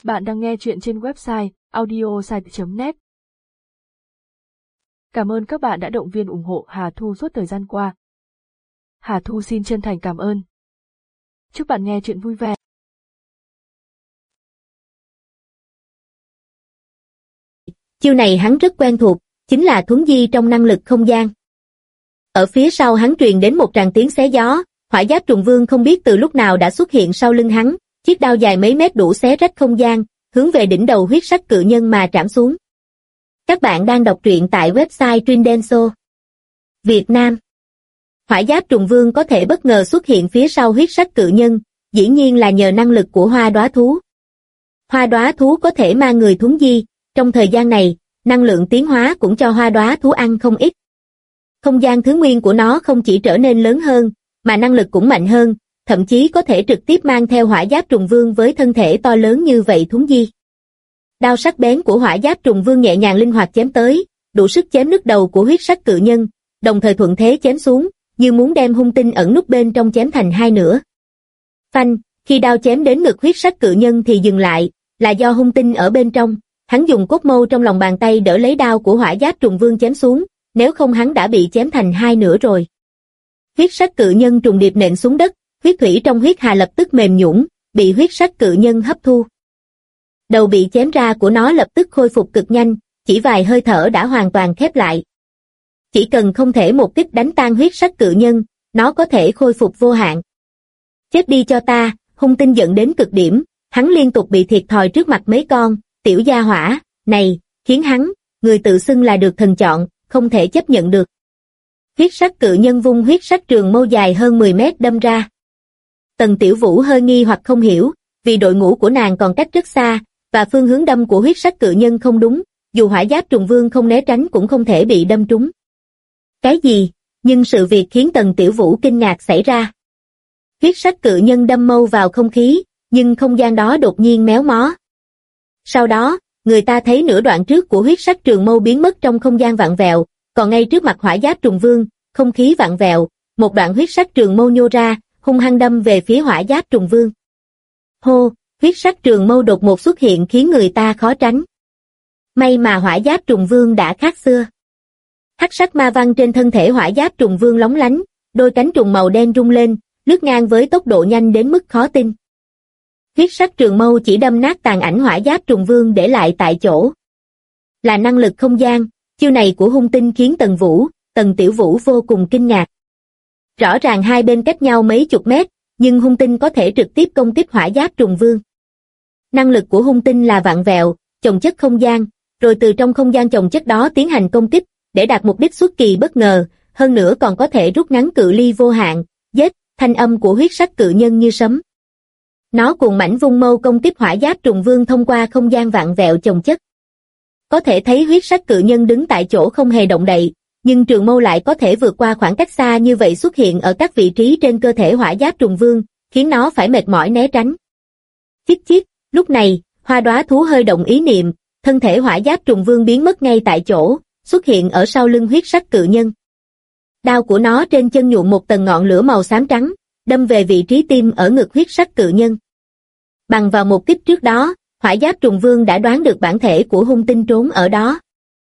Bạn đang nghe chuyện trên website audiosite.net. Cảm ơn các bạn đã động viên ủng hộ Hà Thu suốt thời gian qua. Hà Thu xin chân thành cảm ơn. Chúc bạn nghe chuyện vui vẻ. Chiêu này hắn rất quen thuộc, chính là thuấn di trong năng lực không gian. Ở phía sau hắn truyền đến một tràng tiếng xé gió, Hỏa Giáp Trùng Vương không biết từ lúc nào đã xuất hiện sau lưng hắn, chiếc đao dài mấy mét đủ xé rách không gian, hướng về đỉnh đầu huyết sắc cự nhân mà trảm xuống. Các bạn đang đọc truyện tại website Trindenso, Việt Nam. Hỏa Giáp Trùng Vương có thể bất ngờ xuất hiện phía sau huyết sắc cự nhân, dĩ nhiên là nhờ năng lực của Hoa Đóa Thú. Hoa Đóa Thú có thể mang người thuấn di, trong thời gian này, năng lượng tiến hóa cũng cho Hoa Đóa Thú ăn không ít. Không gian thứ nguyên của nó không chỉ trở nên lớn hơn, mà năng lực cũng mạnh hơn, thậm chí có thể trực tiếp mang theo Hỏa Giáp Trùng Vương với thân thể to lớn như vậy thuấn di. Đao sắc bén của Hỏa Giáp Trùng Vương nhẹ nhàng linh hoạt chém tới, đủ sức chém nứt đầu của huyết sắc cự nhân, đồng thời thuận thế chém xuống, như muốn đem hung tinh ẩn núp bên trong chém thành hai nửa. Phanh, khi đao chém đến ngực huyết sắc cự nhân thì dừng lại, là do hung tinh ở bên trong, hắn dùng cốt mâu trong lòng bàn tay đỡ lấy đao của Hỏa Giáp Trùng Vương chém xuống, nếu không hắn đã bị chém thành hai nửa rồi. Huyết sắc cự nhân trùng điệp nện xuống đất, huyết thủy trong huyết hà lập tức mềm nhũn, bị huyết sắc cự nhân hấp thu. Đầu bị chém ra của nó lập tức khôi phục cực nhanh, chỉ vài hơi thở đã hoàn toàn khép lại. Chỉ cần không thể một kích đánh tan huyết sắc cự nhân, nó có thể khôi phục vô hạn. Chết đi cho ta, hung tinh giận đến cực điểm, hắn liên tục bị thiệt thòi trước mặt mấy con, tiểu gia hỏa, này, khiến hắn, người tự xưng là được thần chọn, không thể chấp nhận được. Huyết sắc cự nhân vung huyết sắc trường mâu dài hơn 10 mét đâm ra. Tần Tiểu Vũ hơi nghi hoặc không hiểu, vì đội ngũ của nàng còn cách rất xa, và phương hướng đâm của huyết sắc cự nhân không đúng, dù Hỏa Giáp Trùng Vương không né tránh cũng không thể bị đâm trúng. Cái gì? Nhưng sự việc khiến Tần Tiểu Vũ kinh ngạc xảy ra. Huyết sắc cự nhân đâm mâu vào không khí, nhưng không gian đó đột nhiên méo mó. Sau đó, người ta thấy nửa đoạn trước của huyết sắc trường mâu biến mất trong không gian vặn vẹo, còn ngay trước mặt Hỏa Giáp Trùng Vương, không khí vặn vẹo, một đoạn huyết sắc trường mâu nhô ra, hung hăng đâm về phía Hỏa Giáp Trùng Vương. Hô, huyết sắc trường mâu đột ngột xuất hiện khiến người ta khó tránh. May mà Hỏa Giáp Trùng Vương đã khác xưa. Hắc sắc ma văn trên thân thể Hỏa Giáp Trùng Vương lóng lánh, đôi cánh trùng màu đen rung lên, lướt ngang với tốc độ nhanh đến mức khó tin. Huyết sắc trường mâu chỉ đâm nát tàn ảnh Hỏa Giáp Trùng Vương để lại tại chỗ. Là năng lực không gian, chiêu này của hung tinh khiến Tần Tiểu Vũ vô cùng kinh ngạc. Rõ ràng hai bên cách nhau mấy chục mét, nhưng hung tinh có thể trực tiếp công kích Hỏa Giáp Trùng Vương. Năng lực của hung tinh là vặn vẹo, chồng chất không gian, rồi từ trong không gian chồng chất đó tiến hành công kích, để đạt mục đích xuất kỳ bất ngờ, hơn nữa còn có thể rút ngắn cự ly vô hạn, giết, thanh âm của huyết sắc cự nhân như sấm. Nó cuồng mãnh vung mâu công kích Hỏa Giáp Trùng Vương thông qua không gian vặn vẹo chồng chất. Có thể thấy huyết sắc cự nhân đứng tại chỗ không hề động đậy, nhưng trường mâu lại có thể vượt qua khoảng cách xa như vậy xuất hiện ở các vị trí trên cơ thể Hỏa Giáp Trùng Vương, khiến nó phải mệt mỏi né tránh. Chít chít, lúc này, Hoa Đóa Thú hơi động ý niệm, thân thể Hỏa Giáp Trùng Vương biến mất ngay tại chỗ, xuất hiện ở sau lưng huyết sắc cự nhân. Đao của nó trên chân nhuộm một tầng ngọn lửa màu xám trắng, đâm về vị trí tim ở ngực huyết sắc cự nhân. Bằng vào một kích trước đó, Hỏa Giáp Trùng Vương đã đoán được bản thể của hung tinh trốn ở đó.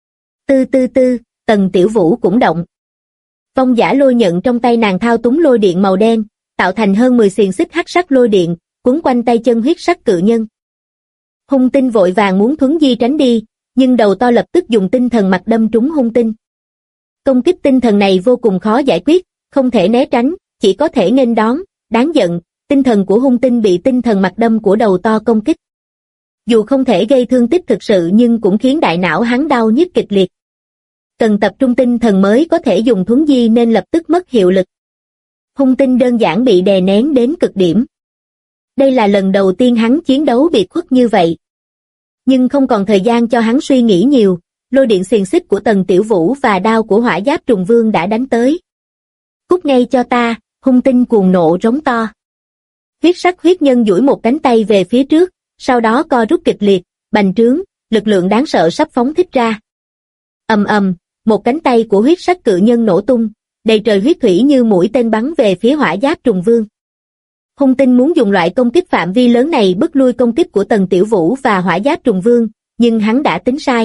Tần Tiểu Vũ cũng động. Vong giả lôi nhận trong tay nàng thao túng lôi điện màu đen, tạo thành hơn 10 xiềng xích hắc sắc lôi điện, quấn quanh tay chân huyết sắc cự nhân. Hung tinh vội vàng muốn thuấn di tránh đi, nhưng đầu to lập tức dùng tinh thần mặt đâm trúng hung tinh. Công kích tinh thần này vô cùng khó giải quyết, không thể né tránh, chỉ có thể nghênh đón, đáng giận, tinh thần của hung tinh bị tinh thần mặt đâm của đầu to công kích. Dù không thể gây thương tích thực sự nhưng cũng khiến đại não hắn đau nhức kịch liệt. Cần tập trung tinh thần mới có thể dùng thuấn di nên lập tức mất hiệu lực. Hung tinh đơn giản bị đè nén đến cực điểm. Đây là lần đầu tiên hắn chiến đấu biệt khuất như vậy. Nhưng không còn thời gian cho hắn suy nghĩ nhiều, lôi điện xiềng xích của Tần Tiểu Vũ và đao của Hỏa Giáp Trùng Vương đã đánh tới. Cút ngay cho ta, hung tinh cuồng nộ rống to. Huyết sắc huyết nhân duỗi một cánh tay về phía trước, sau đó co rút kịch liệt, bành trướng, lực lượng đáng sợ sắp phóng thích ra. Ầm ầm, một cánh tay của huyết sắc cự nhân nổ tung, đầy trời huyết thủy như mũi tên bắn về phía Hỏa Giáp Trùng Vương. Hung tinh muốn dùng loại công kích phạm vi lớn này bức lui công kích của Tần Tiểu Vũ và Hỏa Giáp Trùng Vương, nhưng hắn đã tính sai.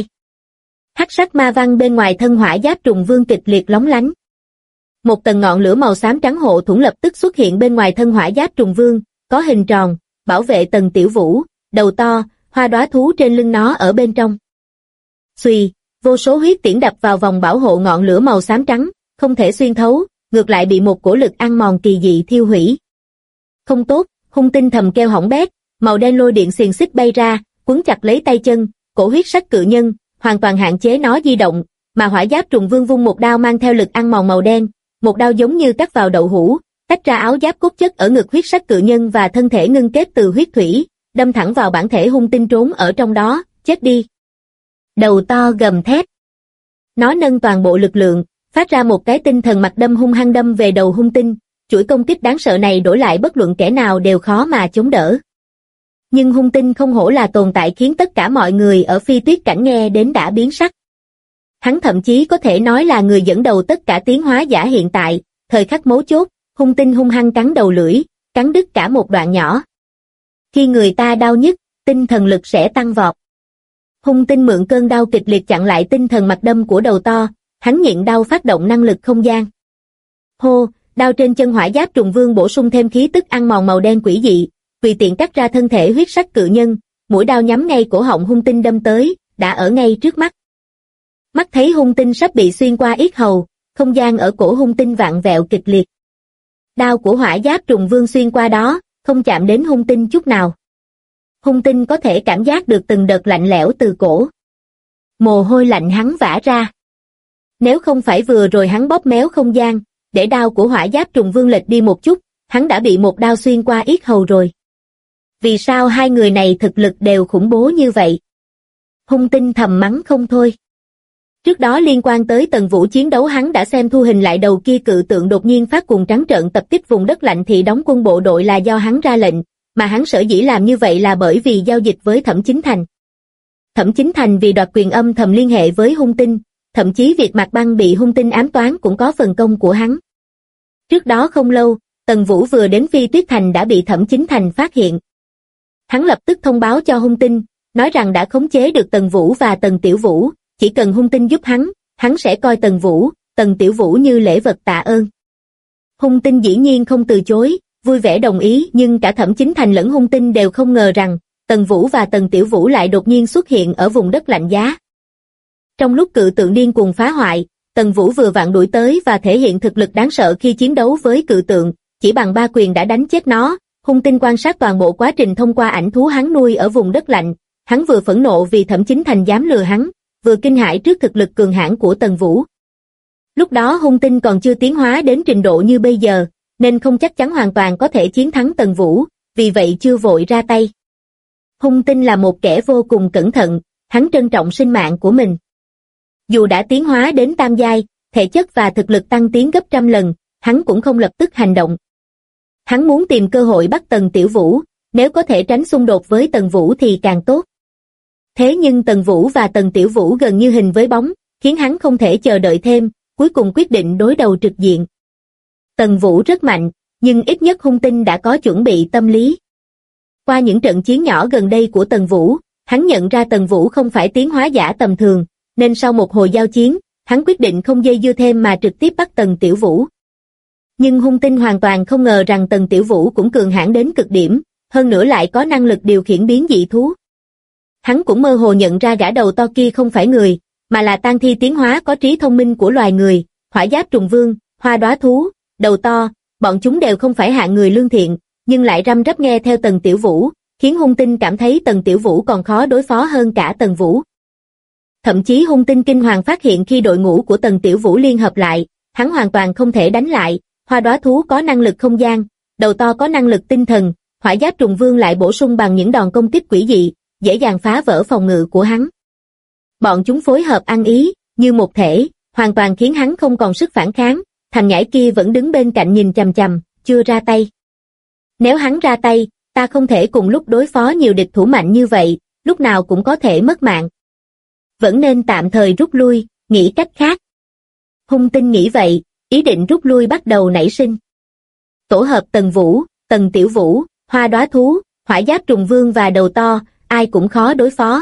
Hắc sắc ma văn bên ngoài thân Hỏa Giáp Trùng Vương kịch liệt lóng lánh. Một tầng ngọn lửa màu xám trắng hộ thuẫn lập tức xuất hiện bên ngoài thân Hỏa Giáp Trùng Vương, có hình tròn, bảo vệ Tần Tiểu Vũ, đầu to, hoa đóa thú trên lưng nó ở bên trong. Xuy, vô số huyết tiễn đập vào vòng bảo hộ ngọn lửa màu xám trắng, không thể xuyên thấu, ngược lại bị một cổ lực ăn mòn kỳ dị thiêu hủy. Không tốt, hung tinh thầm kêu hỏng bét, màu đen lôi điện xiềng xích bay ra, quấn chặt lấy tay chân, cổ huyết sắc cự nhân, hoàn toàn hạn chế nó di động, mà Hỏa Giáp Trùng Vương vung một đao mang theo lực ăn mòn màu đen, một đao giống như cắt vào đậu hũ, tách ra áo giáp cốt chất ở ngực huyết sắc cự nhân và thân thể ngưng kết từ huyết thủy, đâm thẳng vào bản thể hung tinh trốn ở trong đó, chết đi. Đầu to gầm thét. Nó nâng toàn bộ lực lượng, phát ra một cái tinh thần mặt đâm hung hăng đâm về đầu hung tinh, chuỗi công kích đáng sợ này đổi lại bất luận kẻ nào đều khó mà chống đỡ. Nhưng hung tinh không hổ là tồn tại khiến tất cả mọi người ở Phi Tuyết Cảnh nghe đến đã biến sắc. Hắn thậm chí có thể nói là người dẫn đầu tất cả tiến hóa giả hiện tại, thời khắc mấu chốt, hung tinh hung hăng cắn đầu lưỡi, cắn đứt cả một đoạn nhỏ. Khi người ta đau nhức, tinh thần lực sẽ tăng vọt. Hung tinh mượn cơn đau kịch liệt chặn lại tinh thần mặt đâm của đầu to, hắn nhịn đau phát động năng lực không gian. Hô, đao trên chân Hỏa Giáp Trùng Vương bổ sung thêm khí tức ăn mòn màu đen quỷ dị, vì tiện cắt ra thân thể huyết sắc cự nhân, mũi đao nhắm ngay cổ họng hung tinh đâm tới, đã ở ngay trước mắt. Mắt thấy hung tinh sắp bị xuyên qua yết hầu, không gian ở cổ hung tinh vặn vẹo kịch liệt. Đao của Hỏa Giáp Trùng Vương xuyên qua đó, không chạm đến hung tinh chút nào. Hung tinh có thể cảm giác được từng đợt lạnh lẽo từ cổ. Mồ hôi lạnh hắn vã ra. Nếu không phải vừa rồi hắn bóp méo không gian, để đao của Hỏa Giáp Trùng Vương lệch đi một chút, hắn đã bị một đao xuyên qua yết hầu rồi. Vì sao hai người này thực lực đều khủng bố như vậy? Hung tinh thầm mắng không thôi. Trước đó liên quan tới Tần Vũ chiến đấu hắn đã xem thu hình lại đầu kia cự tượng đột nhiên phát cuồng trắng trợn tập kích vùng đất lạnh thì đóng quân bộ đội là do hắn ra lệnh, mà hắn sở dĩ làm như vậy là bởi vì giao dịch với Thẩm Chính Thành. Thẩm Chính Thành vì đoạt quyền âm thầm liên hệ với hung tinh, thậm chí việc Mạc Băng bị hung tinh ám toán cũng có phần công của hắn. Trước đó không lâu, Tần Vũ vừa đến Phi Tuyết Thành đã bị Thẩm Chính Thành phát hiện. Hắn lập tức thông báo cho hung tinh, nói rằng đã khống chế được Tần Vũ và Tần Tiểu Vũ, chỉ cần hung tinh giúp hắn sẽ coi Tần Vũ, Tần Tiểu Vũ như lễ vật tạ ơn. Hung tinh dĩ nhiên không từ chối, vui vẻ đồng ý, nhưng cả Thẩm Chính Thành lẫn hung tinh đều không ngờ rằng Tần Vũ và Tần Tiểu Vũ lại đột nhiên xuất hiện ở vùng đất lạnh giá. Trong lúc cự tượng điên cuồng phá hoại, Tần Vũ vừa vặn đuổi tới và thể hiện thực lực đáng sợ khi chiến đấu với cự tượng, chỉ bằng 3 quyền đã đánh chết nó. Hung tinh quan sát toàn bộ quá trình thông qua ảnh thú hắn nuôi ở vùng đất lạnh, hắn vừa phẫn nộ vì Thẩm Chính Thành dám lừa hắn, vừa kinh hãi trước thực lực cường hãn của Tần Vũ. Lúc đó hung tinh còn chưa tiến hóa đến trình độ như bây giờ, nên không chắc chắn hoàn toàn có thể chiến thắng Tần Vũ, vì vậy chưa vội ra tay. Hung tinh là một kẻ vô cùng cẩn thận, hắn trân trọng sinh mạng của mình. Dù đã tiến hóa đến tam giai, thể chất và thực lực tăng tiến gấp trăm lần, hắn cũng không lập tức hành động. Hắn muốn tìm cơ hội bắt Tần Tiểu Vũ, nếu có thể tránh xung đột với Tần Vũ thì càng tốt. Thế nhưng Tần Vũ và Tần Tiểu Vũ gần như hình với bóng, khiến hắn không thể chờ đợi thêm, cuối cùng quyết định đối đầu trực diện. Tần Vũ rất mạnh, nhưng ít nhất hung tinh đã có chuẩn bị tâm lý. Qua những trận chiến nhỏ gần đây của Tần Vũ, hắn nhận ra Tần Vũ không phải tiến hóa giả tầm thường, nên sau một hồi giao chiến, hắn quyết định không dây dưa thêm mà trực tiếp bắt Tần Tiểu Vũ. Nhưng hung tinh hoàn toàn không ngờ rằng Tần Tiểu Vũ cũng cường hãn đến cực điểm, hơn nữa lại có năng lực điều khiển biến dị thú. Hắn cũng mơ hồ nhận ra gã đầu to kia không phải người, mà là tang thi tiến hóa có trí thông minh của loài người, Hỏa Giáp Trùng Vương, hoa đóa thú, đầu to, bọn chúng đều không phải hạng người lương thiện, nhưng lại răm rắp nghe theo Tần Tiểu Vũ, khiến hung tinh cảm thấy Tần Tiểu Vũ còn khó đối phó hơn cả Tần Vũ. Thậm chí hung tinh kinh hoàng phát hiện khi đội ngũ của Tần Tiểu Vũ liên hợp lại, hắn hoàn toàn không thể đánh lại, hoa đóa thú có năng lực không gian, đầu to có năng lực tinh thần, Hỏa Giáp Trùng Vương lại bổ sung bằng những đòn công kích quỷ dị, dễ dàng phá vỡ phòng ngự của hắn. Bọn chúng phối hợp ăn ý, như một thể, hoàn toàn khiến hắn không còn sức phản kháng, thằng nhãi kia vẫn đứng bên cạnh nhìn chằm chằm, chưa ra tay. Nếu hắn ra tay, ta không thể cùng lúc đối phó nhiều địch thủ mạnh như vậy, lúc nào cũng có thể mất mạng. Vẫn nên tạm thời rút lui, nghĩ cách khác. Hung tinh nghĩ vậy, ý định rút lui bắt đầu nảy sinh. Tổ hợp Tần Vũ, Tần Tiểu Vũ, Hoa Đóa Thú, Hỏa Giáp Trùng Vương và Đầu To, ai cũng khó đối phó.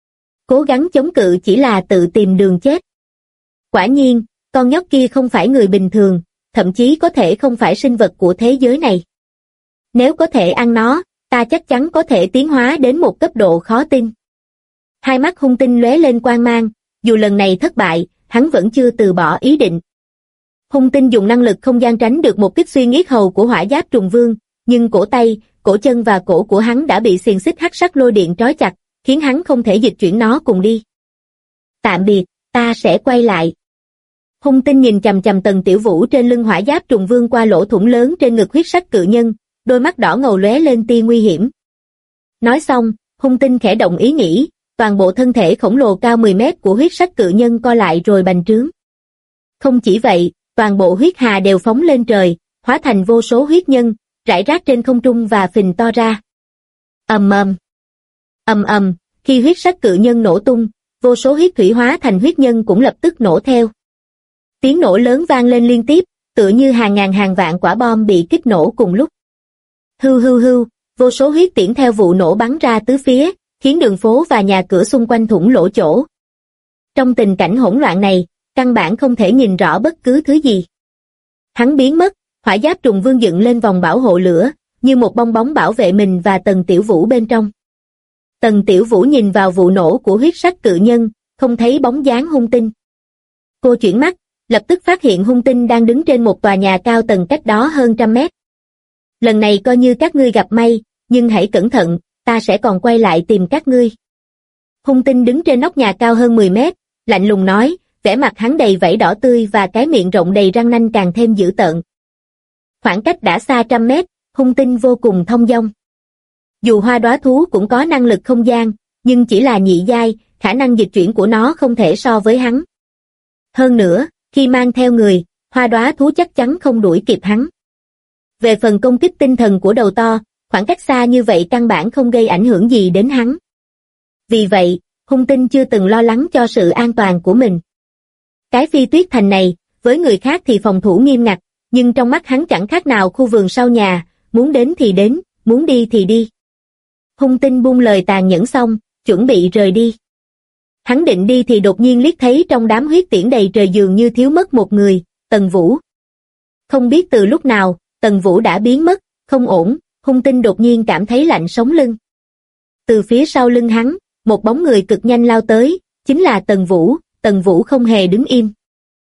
Cố gắng chống cự chỉ là tự tìm đường chết. Quả nhiên, con nhóc kia không phải người bình thường, thậm chí có thể không phải sinh vật của thế giới này. Nếu có thể ăn nó, ta chắc chắn có thể tiến hóa đến một cấp độ khó tin. Hai mắt hung tinh lóe lên quang mang, dù lần này thất bại, hắn vẫn chưa từ bỏ ý định. Hung tinh dùng năng lực không gian tránh được một kích xuyên yết hầu của Hỏa Giáp Trùng Vương, nhưng cổ tay, cổ chân và cổ của hắn đã bị xiềng xích hắc sắc lôi điện trói chặt, khiến hắn không thể dịch chuyển nó cùng đi. Tạm biệt, ta sẽ quay lại. Hung tinh nhìn chằm chằm Tần Tiểu Vũ trên lưng Hỏa Giáp Trùng Vương qua lỗ thủng lớn trên ngực huyết sắc cự nhân, đôi mắt đỏ ngầu lóe lên tia nguy hiểm. Nói xong, hung tinh khẽ động ý nghĩ, toàn bộ thân thể khổng lồ cao 10 mét của huyết sắc cự nhân co lại rồi bành trướng. Không chỉ vậy, toàn bộ huyết hà đều phóng lên trời, hóa thành vô số huyết nhân, rải rác trên không trung và phình to ra. Ầm ầm, ầm ầm, khi huyết sắc cự nhân nổ tung, vô số huyết thủy hóa thành huyết nhân cũng lập tức nổ theo. Tiếng nổ lớn vang lên liên tiếp, tựa như hàng ngàn hàng vạn quả bom bị kích nổ cùng lúc. Hưu hưu hưu, vô số huyết tiễn theo vụ nổ bắn ra tứ phía, khiến đường phố và nhà cửa xung quanh thủng lỗ chỗ. Trong tình cảnh hỗn loạn này, căn bản không thể nhìn rõ bất cứ thứ gì. Hắn biến mất, Hỏa Giáp Trùng Vương dựng lên vòng bảo hộ lửa, như một bong bóng bảo vệ mình và Tần Tiểu Vũ bên trong. Tần Tiểu Vũ nhìn vào vụ nổ của huyết sắc cự nhân, không thấy bóng dáng hung tinh. Cô chuyển mắt, lập tức phát hiện hung tinh đang đứng trên một tòa nhà cao tầng cách đó hơn 100 mét. Lần này coi như các ngươi gặp may, nhưng hãy cẩn thận, ta sẽ còn quay lại tìm các ngươi. Hung tinh đứng trên nóc nhà cao hơn 10 mét, lạnh lùng nói, vẻ mặt hắn đầy vảy đỏ tươi và cái miệng rộng đầy răng nanh càng thêm dữ tợn. Khoảng cách đã xa 100 mét, hung tinh vô cùng thông dong. Dù Hoa Đóa Thú cũng có năng lực không gian, nhưng chỉ là nhị giai, khả năng dịch chuyển của nó không thể so với hắn. Hơn nữa, khi mang theo người, Hoa Đóa Thú chắc chắn không đuổi kịp hắn. Về phần công kích tinh thần của Đầu To, khoảng cách xa như vậy căn bản không gây ảnh hưởng gì đến hắn. Vì vậy, hung tinh chưa từng lo lắng cho sự an toàn của mình. Cái Phi Tuyết Thành này, với người khác thì phòng thủ nghiêm ngặt, nhưng trong mắt hắn chẳng khác nào khu vườn sau nhà, muốn đến thì đến, muốn đi thì đi. Hung tinh buông lời tàn nhẫn xong, chuẩn bị rời đi. Hắn định đi thì đột nhiên liếc thấy trong đám huyết tiễn đầy trời dường như thiếu mất một người, Tần Vũ. Không biết từ lúc nào, Tần Vũ đã biến mất, không ổn, hung tinh đột nhiên cảm thấy lạnh sống lưng. Từ phía sau lưng hắn, một bóng người cực nhanh lao tới, chính là Tần Vũ không hề đứng im.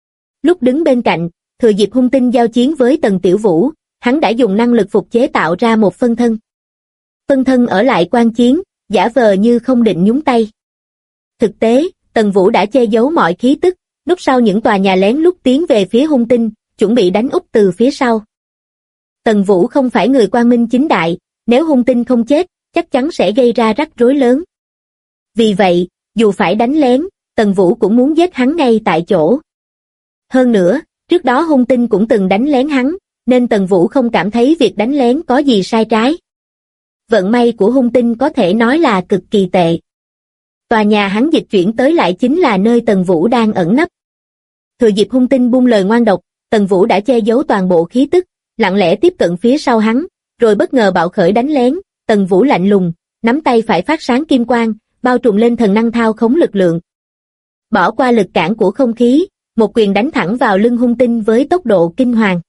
Lúc đứng bên cạnh, thừa dịp hung tinh giao chiến với Tần Tiểu Vũ, hắn đã dùng năng lực phục chế tạo ra một phân thân. Phân thân ở lại quan chiến, giả vờ như không định nhúng tay. Thực tế, Tần Vũ đã che giấu mọi khí tức, núp sau những tòa nhà lén lút tiến về phía hung tinh, chuẩn bị đánh úp từ phía sau. Tần Vũ không phải người quang minh chính đại, nếu hung tinh không chết, chắc chắn sẽ gây ra rắc rối lớn. Vì vậy, dù phải đánh lén, Tần Vũ cũng muốn giết hắn ngay tại chỗ. Hơn nữa, trước đó hung tinh cũng từng đánh lén hắn, nên Tần Vũ không cảm thấy việc đánh lén có gì sai trái. Vận may của hung tinh có thể nói là cực kỳ tệ. Tòa nhà hắn dịch chuyển tới lại chính là nơi Tần Vũ đang ẩn nấp. Thừa dịp hung tinh buông lời ngoan độc, Tần Vũ đã che giấu toàn bộ khí tức, lặng lẽ tiếp cận phía sau hắn, rồi bất ngờ bạo khởi đánh lén. Tần Vũ lạnh lùng, nắm tay phải phát sáng kim quang, bao trùm lên thần năng thao khống lực lượng. Bỏ qua lực cản của không khí, một quyền đánh thẳng vào lưng hung tinh với tốc độ kinh hoàng.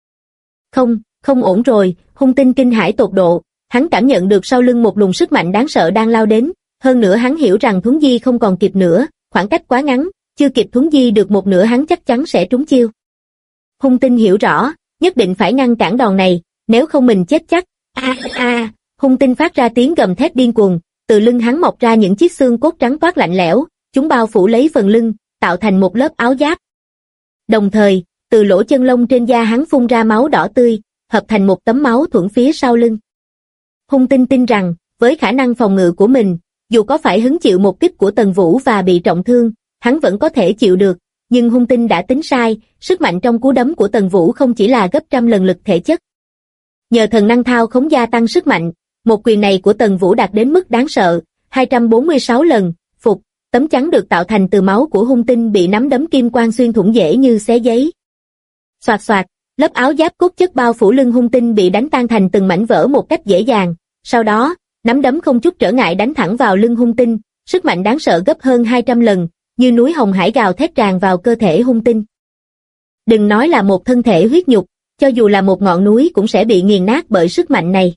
Không ổn rồi, hung tinh kinh hãi tột độ, hắn cảm nhận được sau lưng một luồng sức mạnh đáng sợ đang lao đến, hơn nữa hắn hiểu rằng thuấn di không còn kịp nữa, khoảng cách quá ngắn, chưa kịp thuấn di được một nửa hắn chắc chắn sẽ trúng chiêu. Hung tinh hiểu rõ, nhất định phải ngăn cản đòn này, nếu không mình chết chắc. Hung tinh phát ra tiếng gầm thét điên cuồng, từ lưng hắn mọc ra những chiếc xương cốt trắng toát lạnh lẽo, chúng bao phủ lấy phần lưng, tạo thành một lớp áo giáp. Đồng thời, từ lỗ chân lông trên da hắn phun ra máu đỏ tươi, hợp thành một tấm máu thuẫn phía sau lưng. Hung tinh tin rằng, với khả năng phòng ngự của mình, dù có phải hứng chịu một kích của Tần Vũ và bị trọng thương, hắn vẫn có thể chịu được, nhưng hung tinh đã tính sai, sức mạnh trong cú đấm của Tần Vũ không chỉ là gấp trăm lần lực thể chất. Nhờ thần năng thao khống gia tăng sức mạnh, một quyền này của Tần Vũ đạt đến mức đáng sợ, 246 lần, phục, tấm chắn được tạo thành từ máu của hung tinh bị nắm đấm kim quang xuyên thủng dễ như xé giấy. Xoạt xoạt, Lớp áo giáp cốt chất bao phủ lưng hung tinh bị đánh tan thành từng mảnh vỡ một cách dễ dàng, sau đó, nắm đấm không chút trở ngại đánh thẳng vào lưng hung tinh, sức mạnh đáng sợ gấp hơn 200 lần, như núi hồng hải gào thét tràn vào cơ thể hung tinh. Đừng nói là một thân thể huyết nhục, cho dù là một ngọn núi cũng sẽ bị nghiền nát bởi sức mạnh này.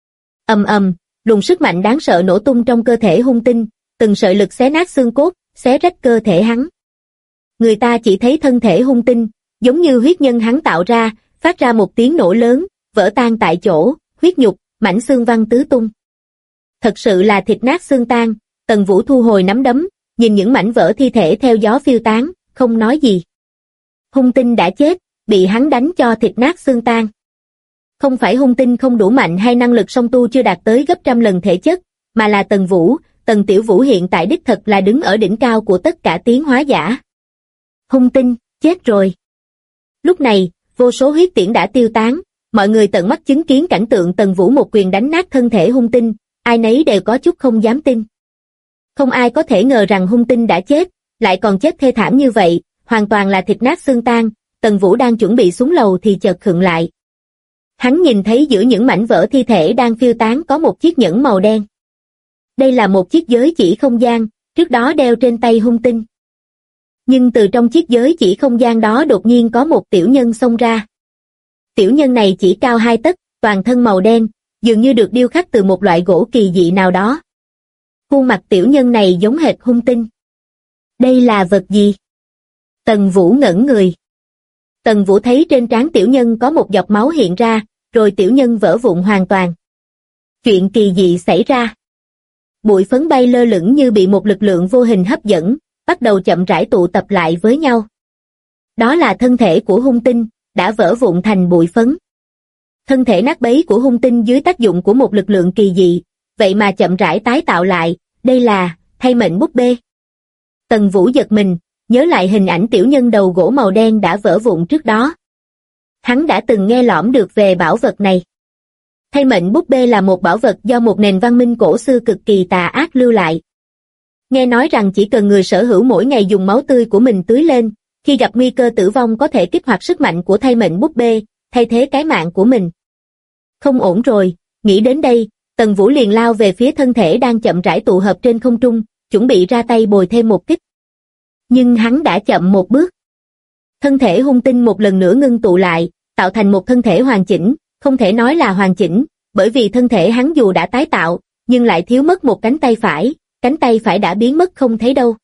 Ầm ầm, luồng sức mạnh đáng sợ nổ tung trong cơ thể hung tinh, từng sợi lực xé nát xương cốt, xé rách cơ thể hắn. Người ta chỉ thấy thân thể hung tinh, giống như huyết nhân hắn tạo ra, phát ra một tiếng nổ lớn, vỡ tan tại chỗ, huyết nhục, mảnh xương văng tứ tung. Thật sự là thịt nát xương tan, Tần Vũ thu hồi nắm đấm, nhìn những mảnh vỡ thi thể theo gió phiêu tán, không nói gì. Hung tinh đã chết, bị hắn đánh cho thịt nát xương tan. Không phải hung tinh không đủ mạnh hay năng lực song tu chưa đạt tới gấp trăm lần thể chất, mà là Tần Vũ, Tần Tiểu Vũ hiện tại đích thật là đứng ở đỉnh cao của tất cả tiến hóa giả. Hung tinh, chết rồi. Lúc này, vô số huyết tiễn đã tiêu tán, mọi người tận mắt chứng kiến cảnh tượng Tần Vũ một quyền đánh nát thân thể hung tinh, ai nấy đều có chút không dám tin. Không ai có thể ngờ rằng hung tinh đã chết, lại còn chết thê thảm như vậy, hoàn toàn là thịt nát xương tan. Tần Vũ đang chuẩn bị xuống lầu thì chợt khựng lại. Hắn nhìn thấy giữa những mảnh vỡ thi thể đang phiêu tán có một chiếc nhẫn màu đen. Đây là một chiếc giới chỉ không gian, trước đó đeo trên tay hung tinh. Nhưng từ trong chiếc giới chỉ không gian đó đột nhiên có một tiểu nhân xông ra. Tiểu nhân này chỉ cao 2 tấc, toàn thân màu đen, dường như được điêu khắc từ một loại gỗ kỳ dị nào đó. Khuôn mặt tiểu nhân này giống hệt hung tinh. Đây là vật gì? Tần Vũ ngẩn người. Tần Vũ thấy trên trán tiểu nhân có một giọt máu hiện ra, rồi tiểu nhân vỡ vụn hoàn toàn. Chuyện kỳ dị xảy ra. Bụi phấn bay lơ lửng như bị một lực lượng vô hình hấp dẫn, bắt đầu chậm rãi tụ tập lại với nhau. Đó là thân thể của hung tinh, đã vỡ vụn thành bụi phấn. Thân thể nát bấy của hung tinh dưới tác dụng của một lực lượng kỳ dị, vậy mà chậm rãi tái tạo lại, đây là thay mệnh búp bê. Tần Vũ giật mình, nhớ lại hình ảnh tiểu nhân đầu gỗ màu đen đã vỡ vụn trước đó. Hắn đã từng nghe lỏm được về bảo vật này. Thay mệnh búp bê là một bảo vật do một nền văn minh cổ xưa cực kỳ tà ác lưu lại. Nghe nói rằng chỉ cần người sở hữu mỗi ngày dùng máu tươi của mình tưới lên, khi gặp nguy cơ tử vong có thể kích hoạt sức mạnh của thay mệnh búp bê, thay thế cái mạng của mình. Không ổn rồi, nghĩ đến đây, Tần Vũ liền lao về phía thân thể đang chậm rãi tụ hợp trên không trung, chuẩn bị ra tay bồi thêm một kích. Nhưng hắn đã chậm một bước. Thân thể hung tinh một lần nữa ngưng tụ lại, tạo thành một thân thể hoàn chỉnh, không thể nói là hoàn chỉnh, bởi vì thân thể hắn dù đã tái tạo, nhưng lại thiếu mất một cánh tay phải đã biến mất không thấy đâu.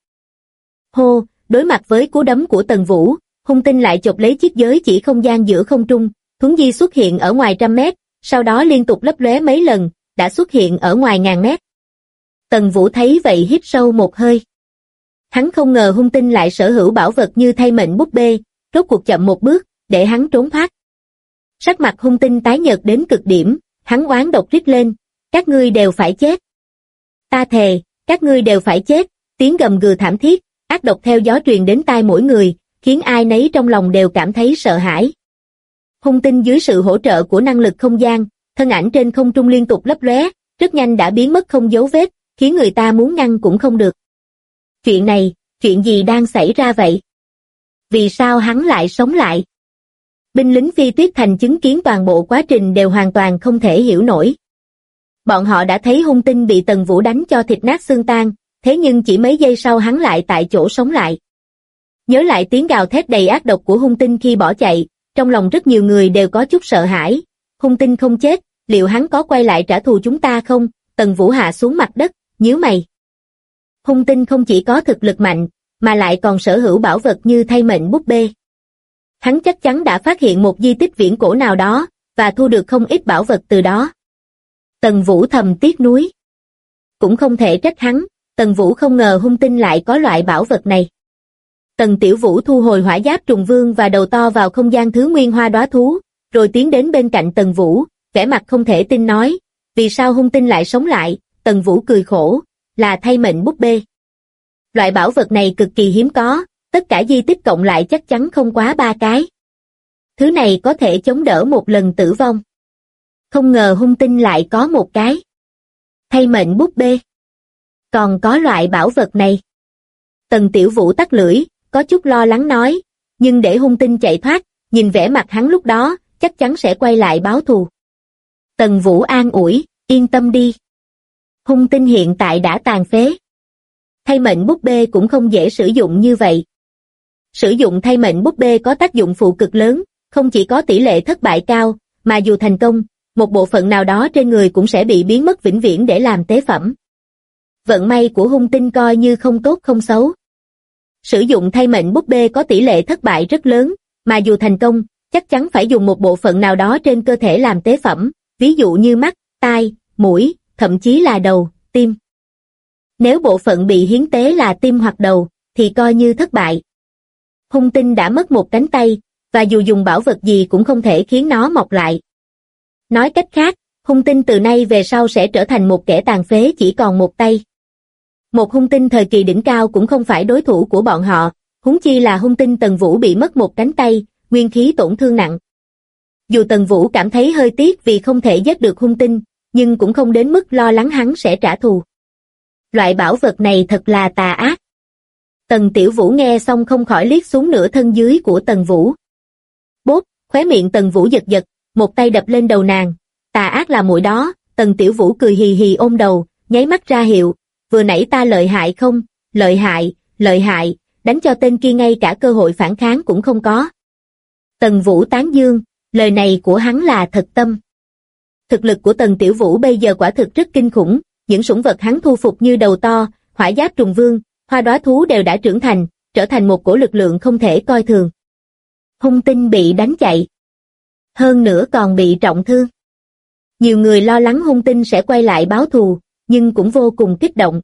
Hô, đối mặt với cú đấm của Tần Vũ, hung tinh lại chộp lấy chiếc giới chỉ không gian giữa không trung, thuấn di xuất hiện ở ngoài 100 mét, sau đó liên tục lấp lóe mấy lần, đã xuất hiện ở ngoài 1000 mét. Tần Vũ thấy vậy hít sâu một hơi. Hắn không ngờ hung tinh lại sở hữu bảo vật như thay mệnh búp bê, rốt cuộc chậm một bước, để hắn trốn thoát. Sắc mặt hung tinh tái nhợt đến cực điểm, hắn oán độc rít lên, các ngươi đều phải chết. Ta thề, các ngươi đều phải chết, tiếng gầm gừ thảm thiết, ác độc theo gió truyền đến tai mỗi người, khiến ai nấy trong lòng đều cảm thấy sợ hãi. Hung tinh dưới sự hỗ trợ của năng lực không gian, thân ảnh trên không trung liên tục lấp lóe, rất nhanh đã biến mất không dấu vết, khiến người ta muốn ngăn cũng không được. Chuyện này, chuyện gì đang xảy ra vậy? Vì sao hắn lại sống lại? Binh lính Phi Tuyết Thành chứng kiến toàn bộ quá trình đều hoàn toàn không thể hiểu nổi. Bọn họ đã thấy hung tinh bị Tần Vũ đánh cho thịt nát xương tan, thế nhưng chỉ mấy giây sau hắn lại tại chỗ sống lại. Nhớ lại tiếng gào thét đầy ác độc của hung tinh khi bỏ chạy, trong lòng rất nhiều người đều có chút sợ hãi. Hung tinh không chết, liệu hắn có quay lại trả thù chúng ta không? Tần Vũ hạ xuống mặt đất, nhíu mày. Hung tinh không chỉ có thực lực mạnh, mà lại còn sở hữu bảo vật như thay mệnh búp bê. Hắn chắc chắn đã phát hiện một di tích viễn cổ nào đó, và thu được không ít bảo vật từ đó. Tần Vũ thầm tiếc nuối. Cũng không thể trách hắn, Tần Vũ không ngờ hung tinh lại có loại bảo vật này. Tần Tiểu Vũ thu hồi hỏa giáp trùng vương và đầu to vào không gian thứ nguyên hoa đóa thú, rồi tiến đến bên cạnh Tần Vũ, vẻ mặt không thể tin nói, vì sao hung tinh lại sống lại? Tần Vũ cười khổ, là thay mệnh búp bê. Loại bảo vật này cực kỳ hiếm có, tất cả di tích cộng lại chắc chắn không quá 3 cái. Thứ này có thể chống đỡ một lần tử vong. Không ngờ hung tinh lại có một cái. Thay mệnh búp bê. Còn có loại bảo vật này. Tần Tiểu Vũ tắt lưỡi, có chút lo lắng nói, nhưng để hung tinh chạy thoát, nhìn vẻ mặt hắn lúc đó, chắc chắn sẽ quay lại báo thù. Tần Vũ an ủi, yên tâm đi. Hung tinh hiện tại đã tàn phế. Thay mệnh búp bê cũng không dễ sử dụng như vậy. Sử dụng thay mệnh búp bê có tác dụng phụ cực lớn, không chỉ có tỷ lệ thất bại cao, mà dù thành công, một bộ phận nào đó trên người cũng sẽ bị biến mất vĩnh viễn để làm tế phẩm. Vận may của hung tinh coi như không tốt không xấu. Sử dụng thay mệnh búp bê có tỷ lệ thất bại rất lớn, mà dù thành công, chắc chắn phải dùng một bộ phận nào đó trên cơ thể làm tế phẩm, ví dụ như mắt, tai, mũi, thậm chí là đầu, tim. Nếu bộ phận bị hiến tế là tim hoặc đầu, thì coi như thất bại. Hung tinh đã mất một cánh tay, và dù dùng bảo vật gì cũng không thể khiến nó mọc lại. Nói cách khác, hung tinh từ nay về sau sẽ trở thành một kẻ tàn phế chỉ còn một tay. Một hung tinh thời kỳ đỉnh cao cũng không phải đối thủ của bọn họ, huống chi là hung tinh Tần Vũ bị mất một cánh tay, nguyên khí tổn thương nặng. Dù Tần Vũ cảm thấy hơi tiếc vì không thể giết được hung tinh, nhưng cũng không đến mức lo lắng hắn sẽ trả thù. Loại bảo vật này thật là tà ác. Tần Tiểu Vũ nghe xong không khỏi liếc xuống nửa thân dưới của Tần Vũ. Bốp, khóe miệng Tần Vũ giật giật, một tay đập lên đầu nàng. Tà ác là muội đó. Tần Tiểu Vũ cười hì hì ôm đầu, nháy mắt ra hiệu, vừa nãy ta lợi hại không? Lợi hại, đánh cho tên kia ngay cả cơ hội phản kháng cũng không có. Tần Vũ tán dương, lời này của hắn là thật tâm. Thực lực của Tần Tiểu Vũ bây giờ quả thực rất kinh khủng, những sủng vật hắn thu phục như đầu to, hỏa giáp trùng vương, hoa đóa thú đều đã trưởng thành, trở thành một cổ lực lượng không thể coi thường. Hung tinh bị đánh chạy. Hơn nữa còn bị trọng thương. Nhiều người lo lắng hung tinh sẽ quay lại báo thù, nhưng cũng vô cùng kích động.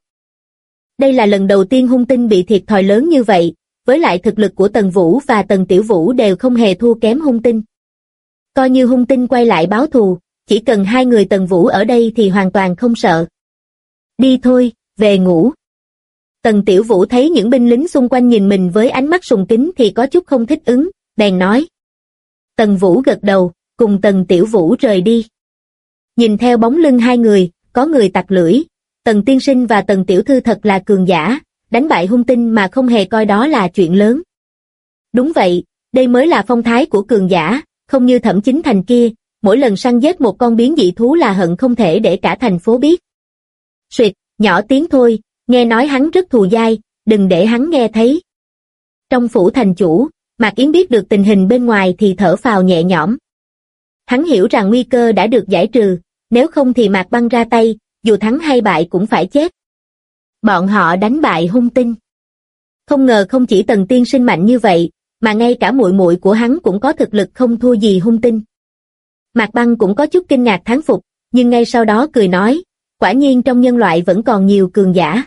Đây là lần đầu tiên hung tinh bị thiệt thòi lớn như vậy, với lại thực lực của Tần Vũ và Tần Tiểu Vũ đều không hề thua kém hung tinh. Coi như hung tinh quay lại báo thù, chỉ cần hai người Tần Vũ ở đây thì hoàn toàn không sợ. Đi thôi, về ngủ. Tần Tiểu Vũ thấy những binh lính xung quanh nhìn mình với ánh mắt sùng kính thì có chút không thích ứng, bèn nói. Tần Vũ gật đầu, cùng Tần Tiểu Vũ rời đi. Nhìn theo bóng lưng hai người, có người tặc lưỡi, Tần Tiên Sinh và Tần Tiểu Thư thật là cường giả, đánh bại hung tinh mà không hề coi đó là chuyện lớn. Đúng vậy, đây mới là phong thái của cường giả, không như Thẩm Chính Thành kia, mỗi lần săn giết một con biến dị thú là hận không thể để cả thành phố biết. Suyệt, nhỏ tiếng thôi, nghe nói hắn rất thù dai, đừng để hắn nghe thấy. Trong phủ thành chủ, Mạc Yến biết được tình hình bên ngoài thì thở phào nhẹ nhõm. Hắn hiểu rằng nguy cơ đã được giải trừ, nếu không thì Mạc Băng ra tay, dù thắng hay bại cũng phải chết. Bọn họ đánh bại hung tinh. Không ngờ không chỉ Tần Tiên Sinh mạnh như vậy, mà ngay cả muội muội của hắn cũng có thực lực không thua gì hung tinh. Mạc Băng cũng có chút kinh ngạc thán phục, nhưng ngay sau đó cười nói, quả nhiên trong nhân loại vẫn còn nhiều cường giả.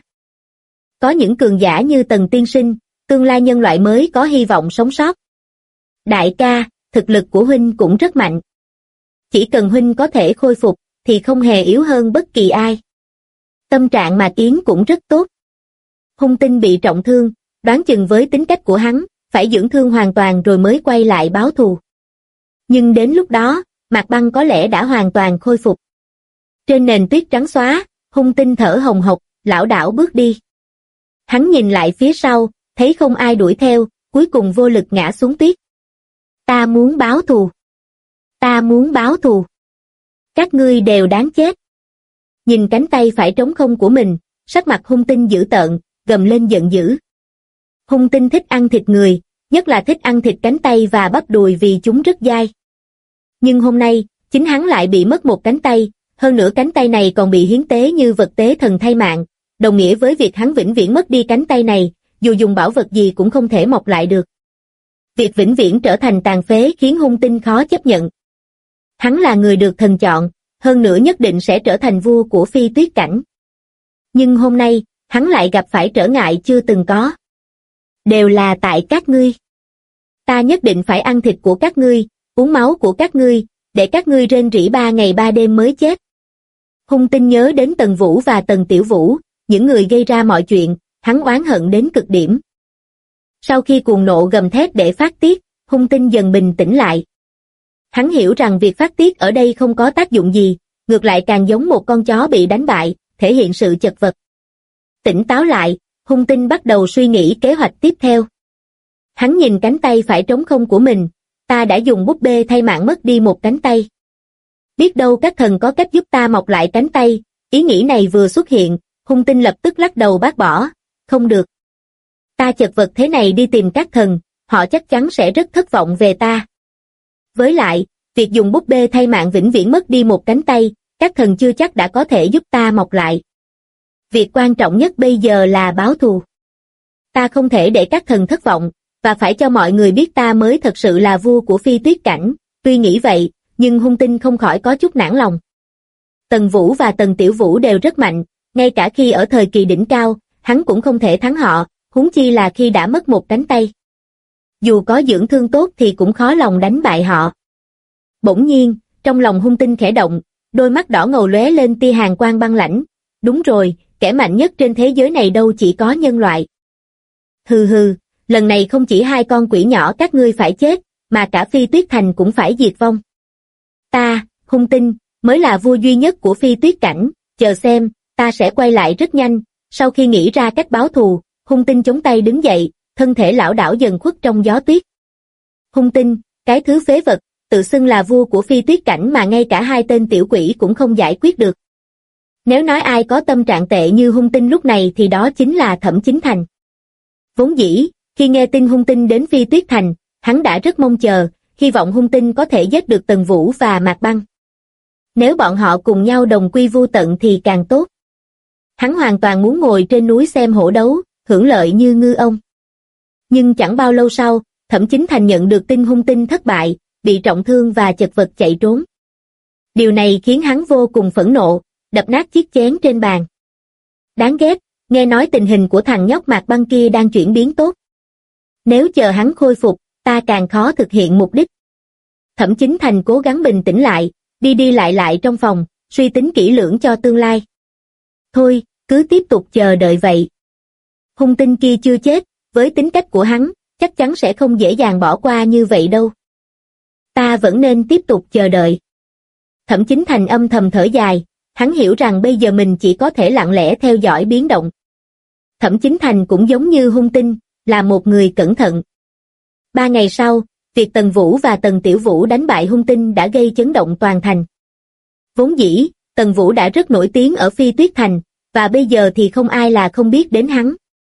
Có những cường giả như Tần Tiên Sinh, tương lai nhân loại mới có hy vọng sống sót. Đại ca, thực lực của huynh cũng rất mạnh. Chỉ cần huynh có thể khôi phục, thì không hề yếu hơn bất kỳ ai. Tâm trạng Mạc Yến cũng rất tốt. Hung tinh bị trọng thương, đoán chừng với tính cách của hắn, phải dưỡng thương hoàn toàn rồi mới quay lại báo thù. Nhưng đến lúc đó, Mạc Băng có lẽ đã hoàn toàn khôi phục. Trên nền tuyết trắng xóa, hung tinh thở hồng hộc, lảo đảo bước đi. Hắn nhìn lại phía sau, thấy không ai đuổi theo, cuối cùng vô lực ngã xuống tuyết. Ta muốn báo thù. Ta muốn báo thù. Các ngươi đều đáng chết. Nhìn cánh tay phải trống không của mình, sắc mặt hung tinh dữ tợn, gầm lên giận dữ. Hung tinh thích ăn thịt người, nhất là thích ăn thịt cánh tay và bắp đùi vì chúng rất dai. Nhưng hôm nay, chính hắn lại bị mất một cánh tay, hơn nữa cánh tay này còn bị hiến tế như vật tế thần thay mạng, đồng nghĩa với việc hắn vĩnh viễn mất đi cánh tay này, dù dùng bảo vật gì cũng không thể mọc lại được. Việc vĩnh viễn trở thành tàn phế khiến hung tinh khó chấp nhận. Hắn là người được thần chọn, hơn nữa nhất định sẽ trở thành vua của phi tuyết cảnh. Nhưng hôm nay, hắn lại gặp phải trở ngại chưa từng có. Đều là tại các ngươi. Ta nhất định phải ăn thịt của các ngươi, uống máu của các ngươi, để các ngươi rên rỉ 3 ngày 3 đêm mới chết. Hung tinh nhớ đến Tần Vũ và Tần Tiểu Vũ, những người gây ra mọi chuyện, hắn oán hận đến cực điểm. Sau khi cuồng nộ gầm thét để phát tiết, hung tinh dần bình tĩnh lại. Hắn hiểu rằng việc phát tiết ở đây không có tác dụng gì, ngược lại càng giống một con chó bị đánh bại, thể hiện sự chật vật. Tỉnh táo lại, hung tinh bắt đầu suy nghĩ kế hoạch tiếp theo. Hắn nhìn cánh tay phải trống không của mình, ta đã dùng búp bê thay mạng mất đi một cánh tay. Biết đâu các thần có cách giúp ta mọc lại cánh tay, ý nghĩ này vừa xuất hiện, Hung Tinh lập tức lắc đầu bác bỏ, không được. Ta chật vật thế này đi tìm các thần, họ chắc chắn sẽ rất thất vọng về ta. Với lại, việc dùng búp bê thay mạng vĩnh viễn mất đi một cánh tay, các thần chưa chắc đã có thể giúp ta mọc lại. Việc quan trọng nhất bây giờ là báo thù. Ta không thể để các thần thất vọng, và phải cho mọi người biết ta mới thật sự là vua của Phi Tuyết Cảnh. Tuy nghĩ vậy, nhưng Hung Tinh không khỏi có chút nản lòng. Tần Vũ và Tần Tiểu Vũ đều rất mạnh, ngay cả khi ở thời kỳ đỉnh cao, hắn cũng không thể thắng họ, huống chi là khi đã mất một cánh tay. Dù có dưỡng thương tốt thì cũng khó lòng đánh bại họ. Bỗng nhiên, trong lòng Hung Tinh khẽ động, đôi mắt đỏ ngầu lóe lên tia hàn quang băng lãnh. Đúng rồi, kẻ mạnh nhất trên thế giới này đâu chỉ có nhân loại. Hừ hừ, lần này không chỉ hai con quỷ nhỏ các ngươi phải chết, mà cả Phi Tuyết Thành cũng phải diệt vong. Ta, Hung Tinh, mới là vua duy nhất của Phi Tuyết Cảnh, chờ xem, ta sẽ quay lại rất nhanh. Sau khi nghĩ ra cách báo thù, Hung Tinh chống tay đứng dậy, thân thể lảo đảo dần khuất trong gió tuyết. Hung Tinh, cái thứ phế vật, tự xưng là vua của Phi Tuyết Cảnh mà ngay cả hai tên tiểu quỷ cũng không giải quyết được. Nếu nói ai có tâm trạng tệ như Hung Tinh lúc này thì đó chính là Thẩm Chính Thành. Vốn dĩ, khi nghe tin Hung Tinh đến Phi Tuyết Thành, hắn đã rất mong chờ, hy vọng Hung Tinh có thể giết được Tần Vũ và Mạc Băng. Nếu bọn họ cùng nhau đồng quy vu tận thì càng tốt. Hắn hoàn toàn muốn ngồi trên núi xem hổ đấu, hưởng lợi như ngư ông. Nhưng chẳng bao lâu sau, Thẩm Chính Thành nhận được tin Hung Tinh thất bại, bị trọng thương và chật vật chạy trốn. Điều này khiến hắn vô cùng phẫn nộ, đập nát chiếc chén trên bàn. Đáng ghét, nghe nói tình hình của thằng nhóc Mạc Băng kia đang chuyển biến tốt. Nếu chờ hắn khôi phục, ta càng khó thực hiện mục đích. Thẩm Chính Thành cố gắng bình tĩnh lại, đi đi lại lại trong phòng, suy tính kỹ lưỡng cho tương lai. Thôi, cứ tiếp tục chờ đợi vậy. Hung Tinh kia chưa chết, với tính cách của hắn, chắc chắn sẽ không dễ dàng bỏ qua như vậy đâu. Ta vẫn nên tiếp tục chờ đợi. Thẩm Chính Thành âm thầm thở dài, hắn hiểu rằng bây giờ mình chỉ có thể lặng lẽ theo dõi biến động. Thẩm Chính Thành cũng giống như Hung Tinh, là một người cẩn thận. 3 ngày sau, việc Tần Vũ và Tần Tiểu Vũ đánh bại Hung Tinh đã gây chấn động toàn thành. Vốn dĩ, Tần Vũ đã rất nổi tiếng ở Phi Tuyết Thành, và bây giờ thì không ai là không biết đến hắn.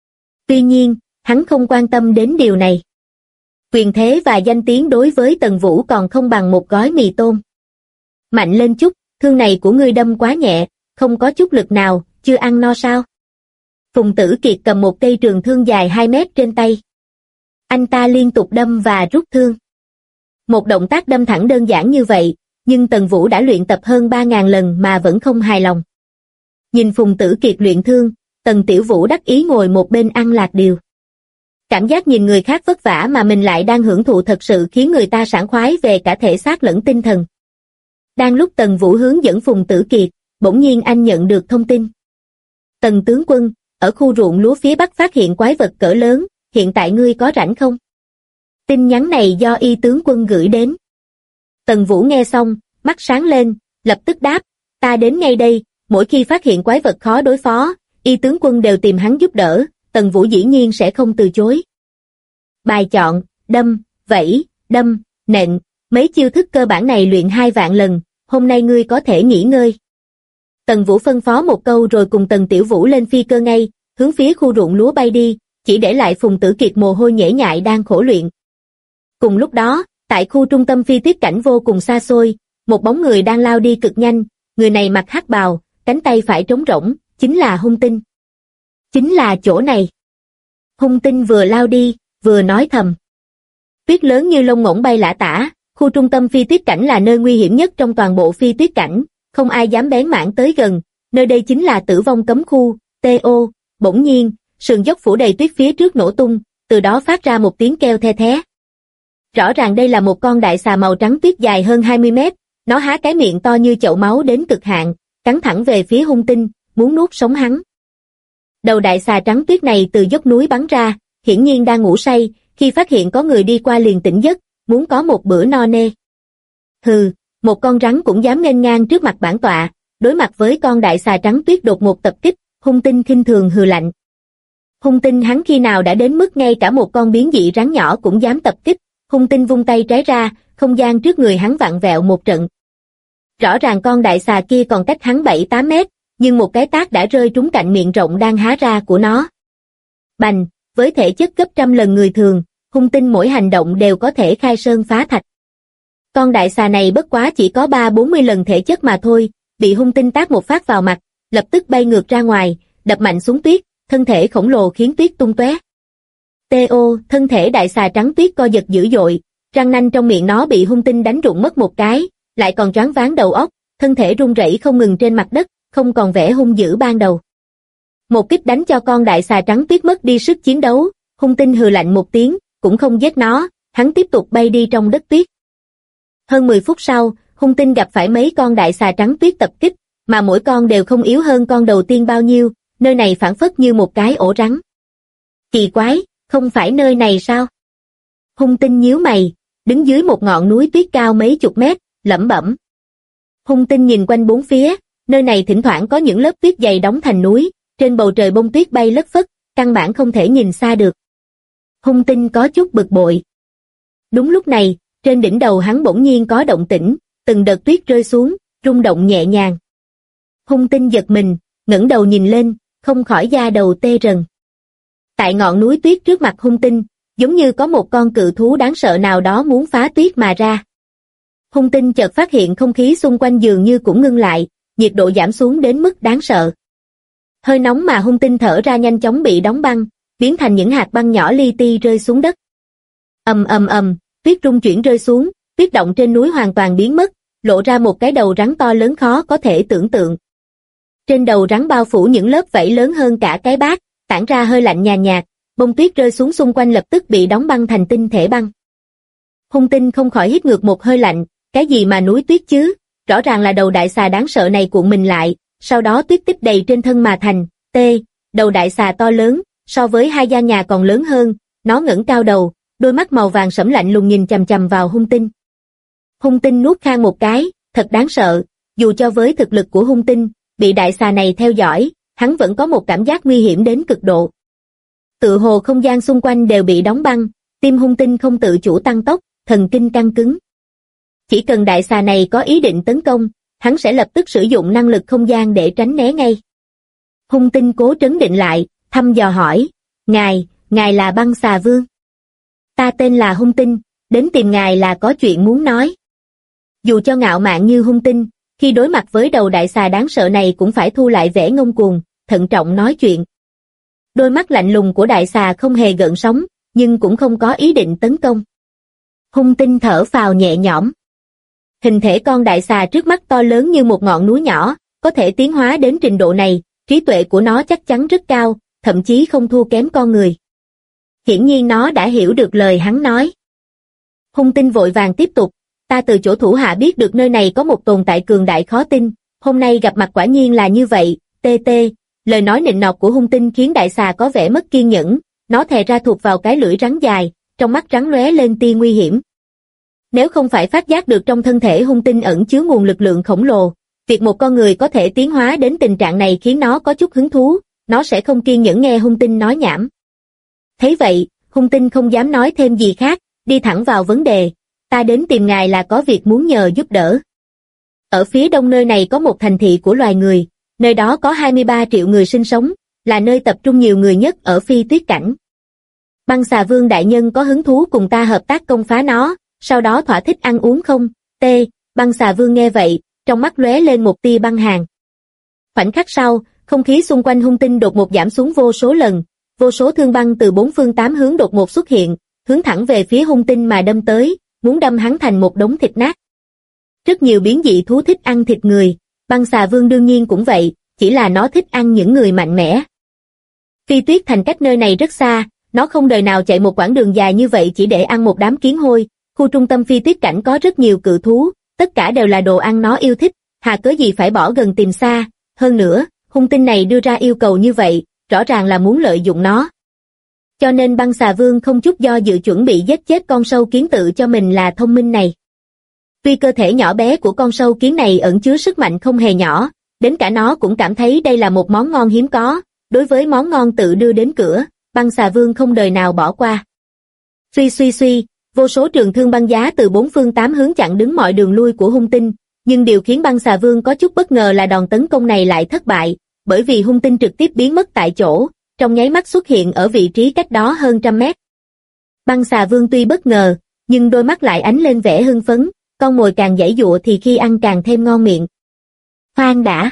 Tuy nhiên, hắn không quan tâm đến điều này. Quyền thế và danh tiếng đối với Tần Vũ còn không bằng một gói mì tôm. Mạnh lên chút, thương này của ngươi đâm quá nhẹ, không có chút lực nào, chưa ăn no sao? Phùng Tử Kiệt cầm một cây trường thương dài 2 mét trên tay. Anh ta liên tục đâm và rút thương. Một động tác đâm thẳng đơn giản như vậy, nhưng Tần Vũ đã luyện tập hơn 3.000 lần mà vẫn không hài lòng. Nhìn Phùng Tử Kiệt luyện thương, Tần Tiểu Vũ đắc ý ngồi một bên ăn lạc điều. Cảm giác nhìn người khác vất vả mà mình lại đang hưởng thụ thật sự khiến người ta sảng khoái về cả thể xác lẫn tinh thần. Đang lúc Tần Vũ hướng dẫn Phùng Tử Kiệt, bỗng nhiên anh nhận được thông tin. Tần tướng quân, ở khu ruộng lúa phía bắc phát hiện quái vật cỡ lớn, hiện tại ngươi có rảnh không? Tin nhắn này do Y tướng quân gửi đến. Tần Vũ nghe xong, mắt sáng lên, lập tức đáp, ta đến ngay đây, mỗi khi phát hiện quái vật khó đối phó, Y tướng quân đều tìm hắn giúp đỡ, Tần Vũ dĩ nhiên sẽ không từ chối. Bài chọn, đâm, vẫy, đâm, nện, mấy chiêu thức cơ bản này luyện 2 vạn lần, hôm nay ngươi có thể nghỉ ngơi. Tần Vũ phân phó một câu rồi cùng Tần Tiểu Vũ lên phi cơ ngay, hướng phía khu ruộng lúa bay đi, chỉ để lại Phùng Tử Kiệt mồ hôi nhễ nhại đang khổ luyện. Cùng lúc đó, tại khu trung tâm Phi Tuyết Cảnh vô cùng xa xôi, một bóng người đang lao đi cực nhanh, người này mặc hắc bào, cánh tay phải trống rỗng, chính là Hung Tinh. Chính là chỗ này. Hung Tinh vừa lao đi, vừa nói thầm. Tuyết lớn như lông ngỗng bay lả tả, khu trung tâm Phi Tuyết Cảnh là nơi nguy hiểm nhất trong toàn bộ Phi Tuyết Cảnh, không ai dám bén mảng tới gần, nơi đây chính là tử vong cấm khu, TO. Bỗng nhiên, sườn dốc phủ đầy tuyết phía trước nổ tung, từ đó phát ra một tiếng kêu the thé. Rõ ràng đây là một con đại xà màu trắng tuyết dài hơn 20 mét, nó há cái miệng to như chậu máu đến cực hạn, cắn thẳng về phía Hung Tinh, muốn nuốt sống hắn. Đầu đại xà trắng tuyết này từ dốc núi bắn ra, hiển nhiên đang ngủ say, khi phát hiện có người đi qua liền tỉnh giấc, muốn có một bữa no nê. Hừ, một con rắn cũng dám nghênh ngang trước mặt bản tọa, đối mặt với con đại xà trắng tuyết đột ngột tập kích, Hung Tinh khinh thường hừ lạnh. Hung Tinh hắn khi nào đã đến mức ngay cả một con biến dị rắn nhỏ cũng dám tập kích, Hung tinh vung tay trái ra, không gian trước người hắn vặn vẹo một trận. Rõ ràng con đại xà kia còn cách hắn 7-8 mét, nhưng một cái tát đã rơi trúng cạnh miệng rộng đang há ra của nó. Bành, với thể chất gấp trăm lần người thường, hung tinh mỗi hành động đều có thể khai sơn phá thạch. Con đại xà này bất quá chỉ có 30-40 lần thể chất mà thôi, bị hung tinh tát một phát vào mặt, lập tức bay ngược ra ngoài, đập mạnh xuống tuyết, thân thể khổng lồ khiến tuyết tung tóe. Tê-ô, thân thể đại xà trắng tuyết co giật dữ dội, răng nanh trong miệng nó bị hung tinh đánh rụng mất một cái, lại còn choáng váng đầu óc, thân thể run rẩy không ngừng trên mặt đất, không còn vẻ hung dữ ban đầu. Một kích đánh cho con đại xà trắng tuyết mất đi sức chiến đấu, hung tinh hừ lạnh một tiếng, cũng không giết nó, hắn tiếp tục bay đi trong đất tuyết. Hơn 10 phút sau, hung tinh gặp phải mấy con đại xà trắng tuyết tập kích, mà mỗi con đều không yếu hơn con đầu tiên bao nhiêu, nơi này phảng phất như một cái ổ rắn. Kỳ quái, không phải nơi này sao? Hung tinh nhíu mày, đứng dưới một ngọn núi tuyết cao mấy chục mét, lẩm bẩm. Hung tinh nhìn quanh bốn phía, nơi này thỉnh thoảng có những lớp tuyết dày đóng thành núi, trên bầu trời bông tuyết bay lất phất, căn bản không thể nhìn xa được. Hung tinh có chút bực bội. Đúng lúc này, trên đỉnh đầu hắn bỗng nhiên có động tĩnh, từng đợt tuyết rơi xuống, rung động nhẹ nhàng. Hung tinh giật mình, ngẩng đầu nhìn lên, không khỏi da đầu tê rần. Tại ngọn núi tuyết trước mặt hung tinh, giống như có một con cự thú đáng sợ nào đó muốn phá tuyết mà ra. Hung tinh chợt phát hiện không khí xung quanh dường như cũng ngưng lại, nhiệt độ giảm xuống đến mức đáng sợ. Hơi nóng mà hung tinh thở ra nhanh chóng bị đóng băng, biến thành những hạt băng nhỏ li ti rơi xuống đất. Ầm ầm ầm, tuyết rung chuyển rơi xuống, tuyết động trên núi hoàn toàn biến mất, lộ ra một cái đầu rắn to lớn khó có thể tưởng tượng. Trên đầu rắn bao phủ những lớp vảy lớn hơn cả cái bát, tản ra hơi lạnh nhàn nhạt, bông tuyết rơi xuống xung quanh lập tức bị đóng băng thành tinh thể băng. Hung tinh không khỏi hít ngược một hơi lạnh, cái gì mà núi tuyết chứ, rõ ràng là đầu đại xà đáng sợ này cuộn mình lại, sau đó tuyết tích đầy trên thân mà thành. Đầu đại xà to lớn, so với hai gian nhà còn lớn hơn, nó ngẩng cao đầu, đôi mắt màu vàng sẫm lạnh lùng nhìn chằm chằm vào hung tinh. Hung tinh nuốt khan một cái, thật đáng sợ, dù cho với thực lực của hung tinh, bị đại xà này theo dõi, hắn vẫn có một cảm giác nguy hiểm đến cực độ. Tựa hồ không gian xung quanh đều bị đóng băng, tim hung tinh không tự chủ tăng tốc, thần kinh căng cứng. Chỉ cần đại xà này có ý định tấn công, hắn sẽ lập tức sử dụng năng lực không gian để tránh né ngay. Hung tinh cố trấn định lại, thăm dò hỏi, ngài là băng xà vương. Ta tên là hung tinh, đến tìm ngài là có chuyện muốn nói. Dù cho ngạo mạn như hung tinh, khi đối mặt với đầu đại xà đáng sợ này cũng phải thu lại vẻ ngông cuồng, thận trọng nói chuyện. Đôi mắt lạnh lùng của đại xà không hề gợn sóng, nhưng cũng không có ý định tấn công. Hung tinh thở phào nhẹ nhõm. Hình thể con đại xà trước mắt to lớn như một ngọn núi nhỏ, có thể tiến hóa đến trình độ này, trí tuệ của nó chắc chắn rất cao, thậm chí không thua kém con người. Hiển nhiên nó đã hiểu được lời hắn nói. Hung tinh vội vàng tiếp tục, ta từ chỗ thủ hạ biết được nơi này có một tồn tại cường đại khó tin, hôm nay gặp mặt quả nhiên là như vậy. Lời nói nịnh nọt của hung tinh khiến đại xà có vẻ mất kiên nhẫn, nó thè ra thụt vào cái lưỡi rắn dài, trong mắt rắn lóe lên tia nguy hiểm. Nếu không phải phát giác được trong thân thể hung tinh ẩn chứa nguồn lực lượng khổng lồ, việc một con người có thể tiến hóa đến tình trạng này khiến nó có chút hứng thú, nó sẽ không kiên nhẫn nghe hung tinh nói nhảm. Thấy vậy, hung tinh không dám nói thêm gì khác, đi thẳng vào vấn đề, ta đến tìm ngài là có việc muốn nhờ giúp đỡ. Ở phía đông nơi này có một thành thị của loài người, nơi đó có 23 triệu người sinh sống, là nơi tập trung nhiều người nhất ở phi tuyết cảnh. Băng xà vương đại nhân có hứng thú cùng ta hợp tác công phá nó, sau đó thỏa thích ăn uống không? Băng xà vương nghe vậy, trong mắt lóe lên một tia băng hàn. Khoảnh khắc sau, không khí xung quanh hung tinh đột ngột giảm xuống vô số lần, vô số thương băng từ bốn phương tám hướng đột ngột xuất hiện, hướng thẳng về phía hung tinh mà đâm tới, muốn đâm hắn thành một đống thịt nát. Rất nhiều biến dị thú thích ăn thịt người, băng xà vương đương nhiên cũng vậy, chỉ là nó thích ăn những người mạnh mẽ. Phi tuyết thành cách nơi này rất xa, nó không đời nào chạy một quãng đường dài như vậy chỉ để ăn một đám kiến hôi. Khu trung tâm phi tuyết cảnh có rất nhiều cự thú, tất cả đều là đồ ăn nó yêu thích, hà cớ gì phải bỏ gần tìm xa. Hơn nữa, hung tinh này đưa ra yêu cầu như vậy, rõ ràng là muốn lợi dụng nó. Cho nên băng xà vương không chút do dự chuẩn bị giết chết con sâu kiến tự cho mình là thông minh này. Tuy cơ thể nhỏ bé của con sâu kiến này ẩn chứa sức mạnh không hề nhỏ, đến cả nó cũng cảm thấy đây là một món ngon hiếm có, đối với món ngon tự đưa đến cửa, băng xà vương không đời nào bỏ qua. Suy, vô số trường thương băng giá từ bốn phương tám hướng chặn đứng mọi đường lui của hung tinh, nhưng điều khiến băng xà vương có chút bất ngờ là đòn tấn công này lại thất bại, bởi vì hung tinh trực tiếp biến mất tại chỗ, trong nháy mắt xuất hiện ở vị trí cách đó hơn trăm mét. Băng xà vương tuy bất ngờ, nhưng đôi mắt lại ánh lên vẻ hưng phấn, con mồi càng giãy giụa thì khi ăn càng thêm ngon miệng. Khoan đã!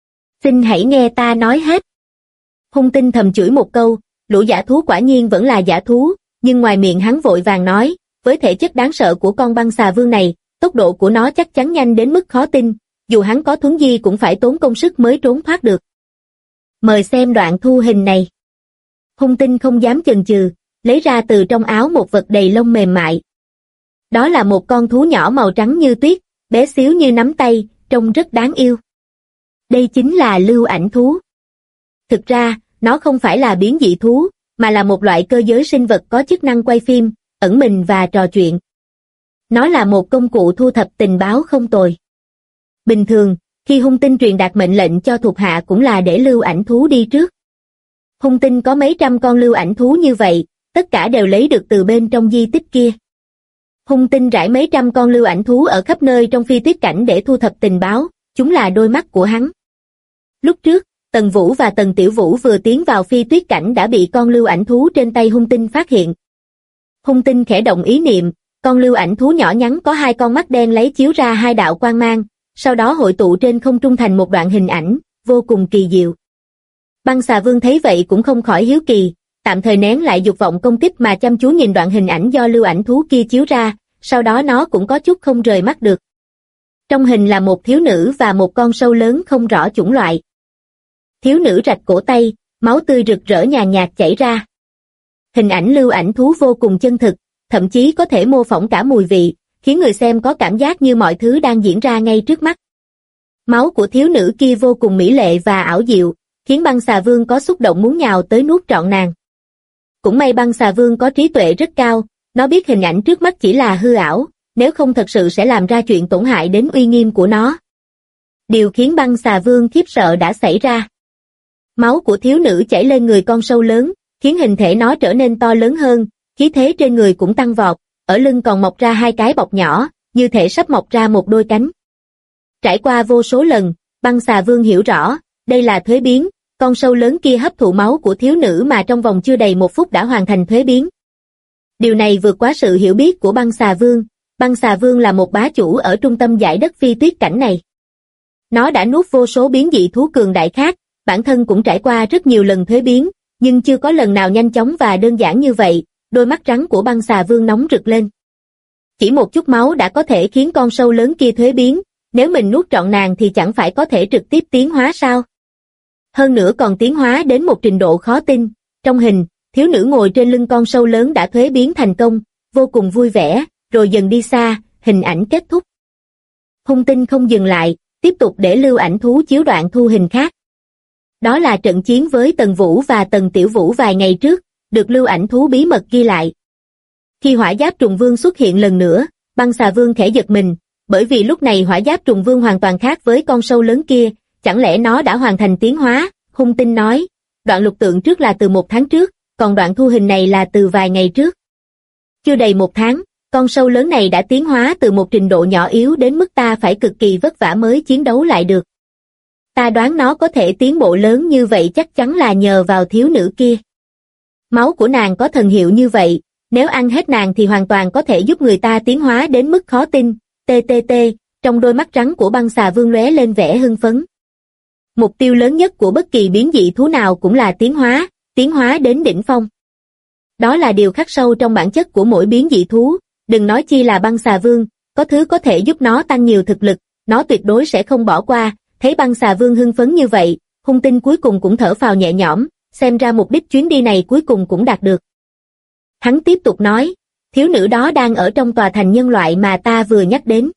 Xin hãy nghe ta nói hết. Hung tinh thầm chửi một câu, lũ dã thú quả nhiên vẫn là dã thú, nhưng ngoài miệng hắn vội vàng nói, với thể chất đáng sợ của con băng xà vương này, tốc độ của nó chắc chắn nhanh đến mức khó tin, dù hắn có thuấn di cũng phải tốn công sức mới trốn thoát được. Mời xem đoạn thu hình này. Hung tinh không dám chần chừ, lấy ra từ trong áo một vật đầy lông mềm mại. Đó là một con thú nhỏ màu trắng như tuyết, bé xíu như nắm tay, trông rất đáng yêu. Đây chính là lưu ảnh thú. Thực ra, nó không phải là biến dị thú, mà là một loại cơ giới sinh vật có chức năng quay phim, ẩn mình và trò chuyện. Nó là một công cụ thu thập tình báo không tồi. Bình thường, khi hung tinh truyền đạt mệnh lệnh cho thuộc hạ cũng là để lưu ảnh thú đi trước. Hung tinh có mấy trăm con lưu ảnh thú như vậy, tất cả đều lấy được từ bên trong di tích kia. Hung tinh rải mấy trăm con lưu ảnh thú ở khắp nơi trong phi tuyết cảnh để thu thập tình báo, chúng là đôi mắt của hắn. Lúc trước, Tần Vũ và Tần Tiểu Vũ vừa tiến vào phi tuyết cảnh đã bị con lưu ảnh thú trên tay hung tinh phát hiện. Hung tinh khẽ động ý niệm, con lưu ảnh thú nhỏ nhắn có hai con mắt đen lấy chiếu ra hai đạo quang mang, sau đó hội tụ trên không trung thành một đoạn hình ảnh, vô cùng kỳ diệu. Băng xà vương thấy vậy cũng không khỏi hiếu kỳ, tạm thời nén lại dục vọng công kích mà chăm chú nhìn đoạn hình ảnh do lưu ảnh thú kia chiếu ra, sau đó nó cũng có chút không rời mắt được. Trong hình là một thiếu nữ và một con sâu lớn không rõ chủng loại. Thiếu nữ rạch cổ tay, máu tươi rực rỡ nhàn nhạt chảy ra. Hình ảnh lưu ảnh thú vô cùng chân thực, thậm chí có thể mô phỏng cả mùi vị, khiến người xem có cảm giác như mọi thứ đang diễn ra ngay trước mắt. Máu của thiếu nữ kia vô cùng mỹ lệ và ảo diệu, khiến băng xà vương có xúc động muốn nhào tới nuốt trọn nàng. Cũng may băng xà vương có trí tuệ rất cao, nó biết hình ảnh trước mắt chỉ là hư ảo, nếu không thật sự sẽ làm ra chuyện tổn hại đến uy nghiêm của nó. Điều khiến băng xà vương khiếp sợ đã xảy ra. Máu của thiếu nữ chảy lên người con sâu lớn, khiến hình thể nó trở nên to lớn hơn, khí thế trên người cũng tăng vọt, ở lưng còn mọc ra hai cái bọc nhỏ, như thể sắp mọc ra một đôi cánh. Trải qua vô số lần, băng xà vương hiểu rõ, đây là thuế biến, con sâu lớn kia hấp thụ máu của thiếu nữ mà trong vòng chưa đầy một phút đã hoàn thành thuế biến. Điều này vượt quá sự hiểu biết của băng xà vương là một bá chủ ở trung tâm dải đất phi tuyết cảnh này. Nó đã nuốt vô số biến dị thú cường đại khác, bản thân cũng trải qua rất nhiều lần thuế biến, nhưng chưa có lần nào nhanh chóng và đơn giản như vậy, đôi mắt trắng của băng xà vương nóng rực lên. Chỉ một chút máu đã có thể khiến con sâu lớn kia thuế biến, nếu mình nuốt trọn nàng thì chẳng phải có thể trực tiếp tiến hóa sao? Hơn nữa còn tiến hóa đến một trình độ khó tin, trong hình, thiếu nữ ngồi trên lưng con sâu lớn đã thuế biến thành công, vô cùng vui vẻ, rồi dần đi xa, hình ảnh kết thúc. Hung tinh không dừng lại, tiếp tục để lưu ảnh thú chiếu đoạn thu hình khác. Đó là trận chiến với Tần Vũ và Tần Tiểu Vũ vài ngày trước, được lưu ảnh thú bí mật ghi lại. Khi hỏa giáp trùng vương xuất hiện lần nữa, băng xà vương khẽ giật mình, bởi vì lúc này hỏa giáp trùng vương hoàn toàn khác với con sâu lớn kia, chẳng lẽ nó đã hoàn thành tiến hóa? Hung tinh nói, đoạn lục tượng trước là từ 1 tháng trước, còn đoạn thu hình này là từ vài ngày trước. Chưa đầy 1 tháng, con sâu lớn này đã tiến hóa từ một trình độ nhỏ yếu đến mức ta phải cực kỳ vất vả mới chiến đấu lại được. Ta đoán nó có thể tiến bộ lớn như vậy chắc chắn là nhờ vào thiếu nữ kia. Máu của nàng có thần hiệu như vậy, nếu ăn hết nàng thì hoàn toàn có thể giúp người ta tiến hóa đến mức khó tin. TTT, trong đôi mắt trắng của băng xà vương lóe lên vẻ hưng phấn. Mục tiêu lớn nhất của bất kỳ biến dị thú nào cũng là tiến hóa đến đỉnh phong. Đó là điều khắc sâu trong bản chất của mỗi biến dị thú, đừng nói chi là băng xà vương, có thứ có thể giúp nó tăng nhiều thực lực, nó tuyệt đối sẽ không bỏ qua. Thấy băng xà vương hưng phấn như vậy, hung tinh cuối cùng cũng thở phào nhẹ nhõm, xem ra mục đích chuyến đi này cuối cùng cũng đạt được. Hắn tiếp tục nói, thiếu nữ đó đang ở trong tòa thành nhân loại mà ta vừa nhắc đến.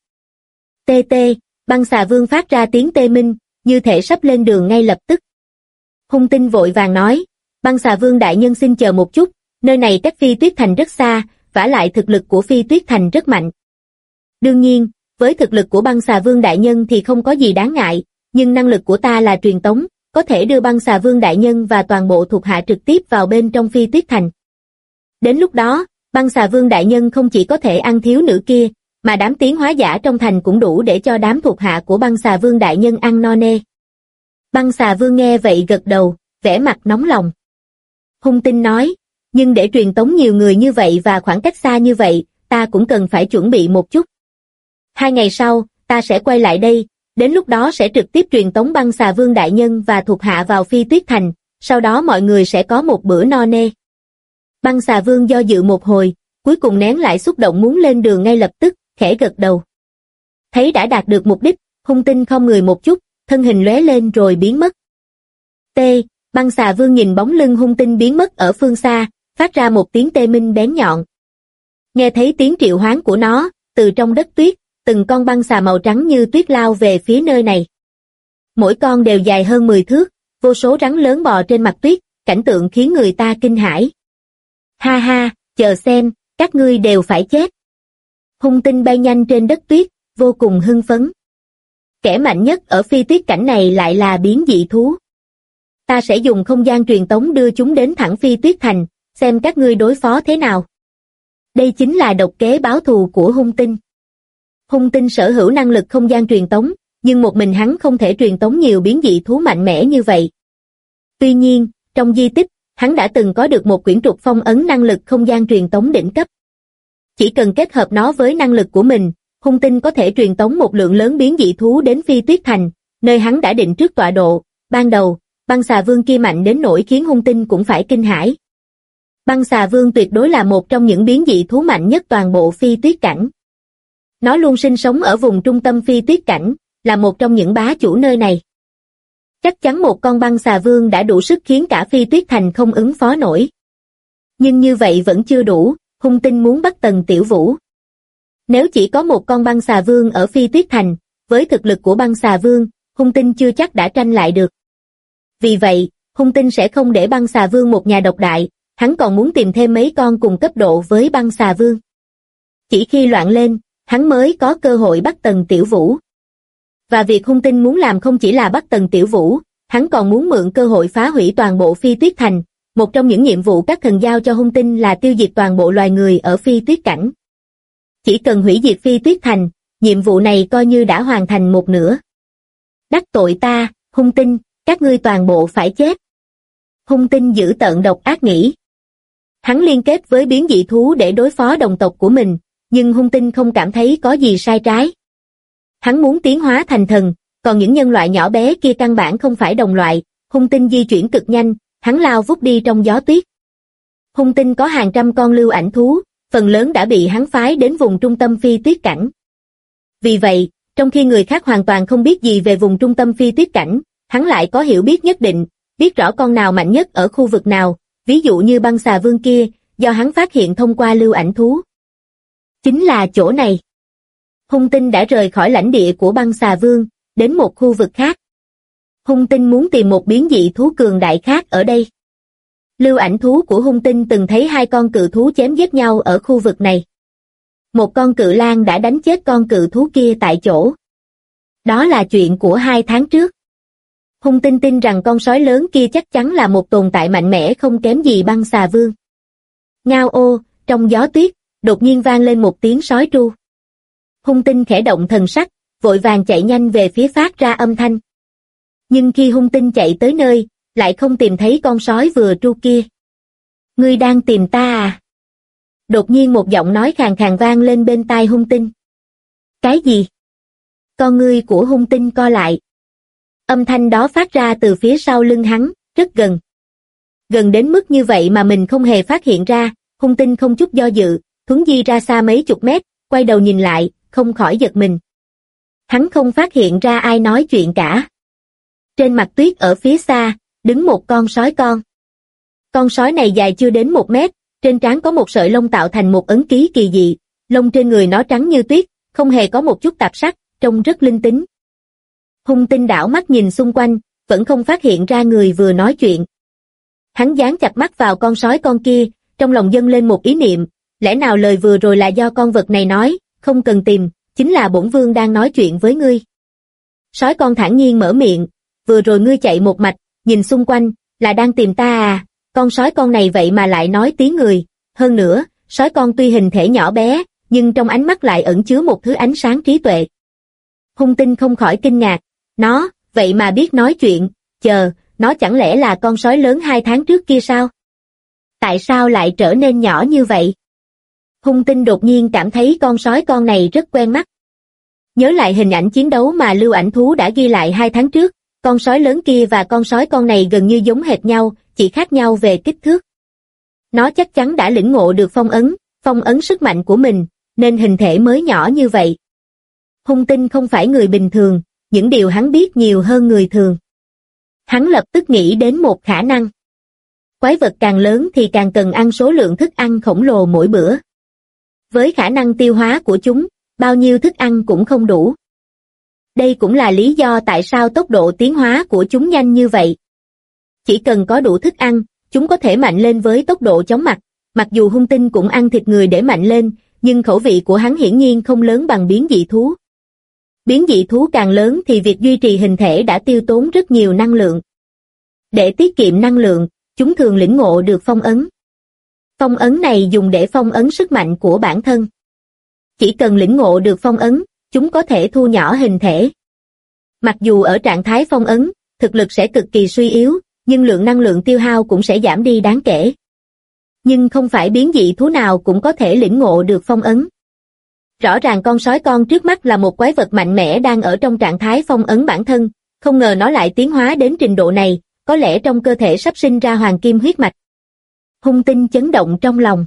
TT, băng xà vương phát ra tiếng tê minh, như thể sắp lên đường ngay lập tức. Hung tinh vội vàng nói, băng xà vương đại nhân xin chờ một chút, nơi này cách Phi Tuyết Thành rất xa, vả lại thực lực của Phi Tuyết Thành rất mạnh. Đương nhiên, với thực lực của băng xà vương đại nhân thì không có gì đáng ngại, nhưng năng lực của ta là truyền tống, có thể đưa băng xà vương đại nhân và toàn bộ thuộc hạ trực tiếp vào bên trong Phi Tuyết Thành. Đến lúc đó, Băng xà vương đại nhân không chỉ có thể ăn thiếu nữ kia, mà đám tiến hóa giả trong thành cũng đủ để cho đám thuộc hạ của băng xà vương đại nhân ăn no nê. Băng xà vương nghe vậy gật đầu, vẻ mặt nóng lòng. Hung tinh nói, nhưng để truyền tống nhiều người như vậy và khoảng cách xa như vậy, ta cũng cần phải chuẩn bị một chút. 2 ngày sau, ta sẽ quay lại đây, đến lúc đó sẽ trực tiếp truyền tống băng xà vương đại nhân và thuộc hạ vào Phi Tuyết Thành, sau đó mọi người sẽ có một bữa no nê. Băng xà vương do dự một hồi, cuối cùng nén lại xúc động muốn lên đường ngay lập tức, khẽ gật đầu. Thấy đã đạt được mục đích, hung tinh khom người một chút, thân hình lóe lên rồi biến mất. Băng xà vương nhìn bóng lưng hung tinh biến mất ở phương xa, phát ra một tiếng tê minh bén nhọn. Nghe thấy tiếng triệu hoán của nó, từ trong đất tuyết, từng con băng xà màu trắng như tuyết lao về phía nơi này. Mỗi con đều dài hơn 10 thước, vô số rắn lớn bò trên mặt tuyết, cảnh tượng khiến người ta kinh hãi. Ha ha, chờ xem, các ngươi đều phải chết. Hung tinh bay nhanh trên đất tuyết, vô cùng hưng phấn. Kẻ mạnh nhất ở Phi Tuyết cảnh này lại là biến dị thú. Ta sẽ dùng không gian truyền tống đưa chúng đến thẳng Phi Tuyết Thành, xem các ngươi đối phó thế nào. Đây chính là độc kế báo thù của hung tinh. Hung tinh sở hữu năng lực không gian truyền tống, nhưng một mình hắn không thể truyền tống nhiều biến dị thú mạnh mẽ như vậy. Tuy nhiên, trong di tích, hắn đã từng có được một quyển trục phong ấn năng lực không gian truyền tống đỉnh cấp. Chỉ cần kết hợp nó với năng lực của mình, hung tinh có thể truyền tống một lượng lớn biến dị thú đến Phi Tuyết Thành, nơi hắn đã định trước tọa độ. Ban đầu, băng xà vương kia mạnh đến nỗi khiến hung tinh cũng phải kinh hãi. Băng xà vương tuyệt đối là một trong những biến dị thú mạnh nhất toàn bộ Phi Tuyết cảnh. Nó luôn sinh sống ở vùng trung tâm Phi Tuyết cảnh, là một trong những bá chủ nơi này. Chắc chắn một con băng xà vương đã đủ sức khiến cả Phi Tuyết Thành không ứng phó nổi. Nhưng như vậy vẫn chưa đủ, hung tinh muốn bắt Tần Tiểu Vũ. Nếu chỉ có một con băng xà vương ở Phi Tuyết Thành, với thực lực của băng xà vương, hung tinh chưa chắc đã tranh lại được. Vì vậy, hung tinh sẽ không để băng xà vương một nhà độc đại, hắn còn muốn tìm thêm mấy con cùng cấp độ với băng xà vương. Chỉ khi loạn lên, hắn mới có cơ hội bắt Tần Tiểu Vũ. Và việc hung tinh muốn làm không chỉ là bắt Tần Tiểu Vũ, hắn còn muốn mượn cơ hội phá hủy toàn bộ Phi Tuyết Thành. Một trong những nhiệm vụ các thần giao cho hung tinh là tiêu diệt toàn bộ loài người ở Phi Tuyết cảnh. Chỉ cần hủy diệt Phi Tuyết Thành, nhiệm vụ này coi như đã hoàn thành một nửa. Đắc tội ta, hung tinh, các ngươi toàn bộ phải chết. Hung tinh dữ tợn độc ác nghĩ. Hắn liên kết với biến dị thú để đối phó đồng tộc của mình, nhưng hung tinh không cảm thấy có gì sai trái. Hắn muốn tiến hóa thành thần, còn những nhân loại nhỏ bé kia căn bản không phải đồng loại. Hung tinh di chuyển cực nhanh, hắn lao vút đi trong gió tuyết. Hung tinh có hàng trăm con lưu ảnh thú, phần lớn đã bị hắn phái đến vùng trung tâm Phi Tuyết cảnh. Vì vậy, trong khi người khác hoàn toàn không biết gì về vùng trung tâm Phi Tuyết cảnh, hắn lại có hiểu biết nhất định, biết rõ con nào mạnh nhất ở khu vực nào, ví dụ như băng xà vương kia, do hắn phát hiện thông qua lưu ảnh thú. Chính là chỗ này. Hung tinh đã rời khỏi lãnh địa của băng xà vương, đến một khu vực khác. Hung tinh muốn tìm một biến dị thú cường đại khác ở đây. Lưu ảnh thú của hung tinh từng thấy 2 con cự thú chém giết nhau ở khu vực này. Một con cự lang đã đánh chết con cự thú kia tại chỗ. Đó là chuyện của 2 tháng trước. Hung tinh tin rằng con sói lớn kia chắc chắn là một tồn tại mạnh mẽ không kém gì băng xà vương. Ngao ô, trong gió tuyết, đột nhiên vang lên một tiếng sói tru. Hung tinh khẽ động thần sắc, vội vàng chạy nhanh về phía phát ra âm thanh. Nhưng khi hung tinh chạy tới nơi, lại không tìm thấy con sói vừa tru kia. Ngươi đang tìm ta à? Đột nhiên một giọng nói khàn khàn vang lên bên tai hung tinh. Cái gì? Con ngươi của hung tinh co lại. Âm thanh đó phát ra từ phía sau lưng hắn, rất gần. Gần đến mức như vậy mà mình không hề phát hiện ra, hung tinh không chút do dự, thuấn di ra xa mấy chục mét, quay đầu nhìn lại, không khỏi giật mình. Hắn không phát hiện ra ai nói chuyện cả. Trên mặt tuyết ở phía xa, đứng một con sói con. Con sói này dài chưa đến 1 mét, trên trán có một sợi lông tạo thành một ấn ký kỳ dị, lông trên người nó trắng như tuyết, không hề có một chút tạp sắc, trông rất linh tính. Hung tinh đảo mắt nhìn xung quanh, vẫn không phát hiện ra người vừa nói chuyện. Hắn dán chặt mắt vào con sói con kia, trong lòng dâng lên một ý niệm, lẽ nào lời vừa rồi là do con vật này nói, không cần tìm, chính là bổn vương đang nói chuyện với ngươi. Sói con thản nhiên mở miệng, vừa rồi ngươi chạy một mạch, nhìn xung quanh, là đang tìm ta à, con sói con này vậy mà lại nói tiếng người, hơn nữa, sói con tuy hình thể nhỏ bé, nhưng trong ánh mắt lại ẩn chứa một thứ ánh sáng trí tuệ. Hung tinh không khỏi kinh ngạc, nó, vậy mà biết nói chuyện, nó chẳng lẽ là con sói lớn 2 tháng trước kia sao? Tại sao lại trở nên nhỏ như vậy? Hung tinh đột nhiên cảm thấy con sói con này rất quen mắt. Nhớ lại hình ảnh chiến đấu mà Lưu Ảnh Thú đã ghi lại 2 tháng trước, con sói lớn kia và con sói con này gần như giống hệt nhau, chỉ khác nhau về kích thước. Nó chắc chắn đã lĩnh ngộ được phong ấn sức mạnh của mình, nên hình thể mới nhỏ như vậy. Hung tinh không phải người bình thường, những điều hắn biết nhiều hơn người thường. Hắn lập tức nghĩ đến một khả năng. Quái vật càng lớn thì càng cần ăn số lượng thức ăn khổng lồ mỗi bữa. Với khả năng tiêu hóa của chúng, bao nhiêu thức ăn cũng không đủ. Đây cũng là lý do tại sao tốc độ tiến hóa của chúng nhanh như vậy. Chỉ cần có đủ thức ăn, chúng có thể mạnh lên với tốc độ chóng mặt. Mặc dù hung tinh cũng ăn thịt người để mạnh lên, nhưng khẩu vị của hắn hiển nhiên không lớn bằng biến dị thú. Biến dị thú càng lớn thì việc duy trì hình thể đã tiêu tốn rất nhiều năng lượng. Để tiết kiệm năng lượng, chúng thường lĩnh ngộ được phong ấn. Phong ấn này dùng để phong ấn sức mạnh của bản thân. Chỉ cần lĩnh ngộ được phong ấn, chúng có thể thu nhỏ hình thể. Mặc dù ở trạng thái phong ấn, thực lực sẽ cực kỳ suy yếu, nhưng lượng năng lượng tiêu hao cũng sẽ giảm đi đáng kể. Nhưng không phải biến dị thú nào cũng có thể lĩnh ngộ được phong ấn. Rõ ràng con sói con trước mắt là một quái vật mạnh mẽ đang ở trong trạng thái phong ấn bản thân, không ngờ nó lại tiến hóa đến trình độ này, có lẽ trong cơ thể sắp sinh ra hoàng kim huyết mạch. Hung tinh chấn động trong lòng.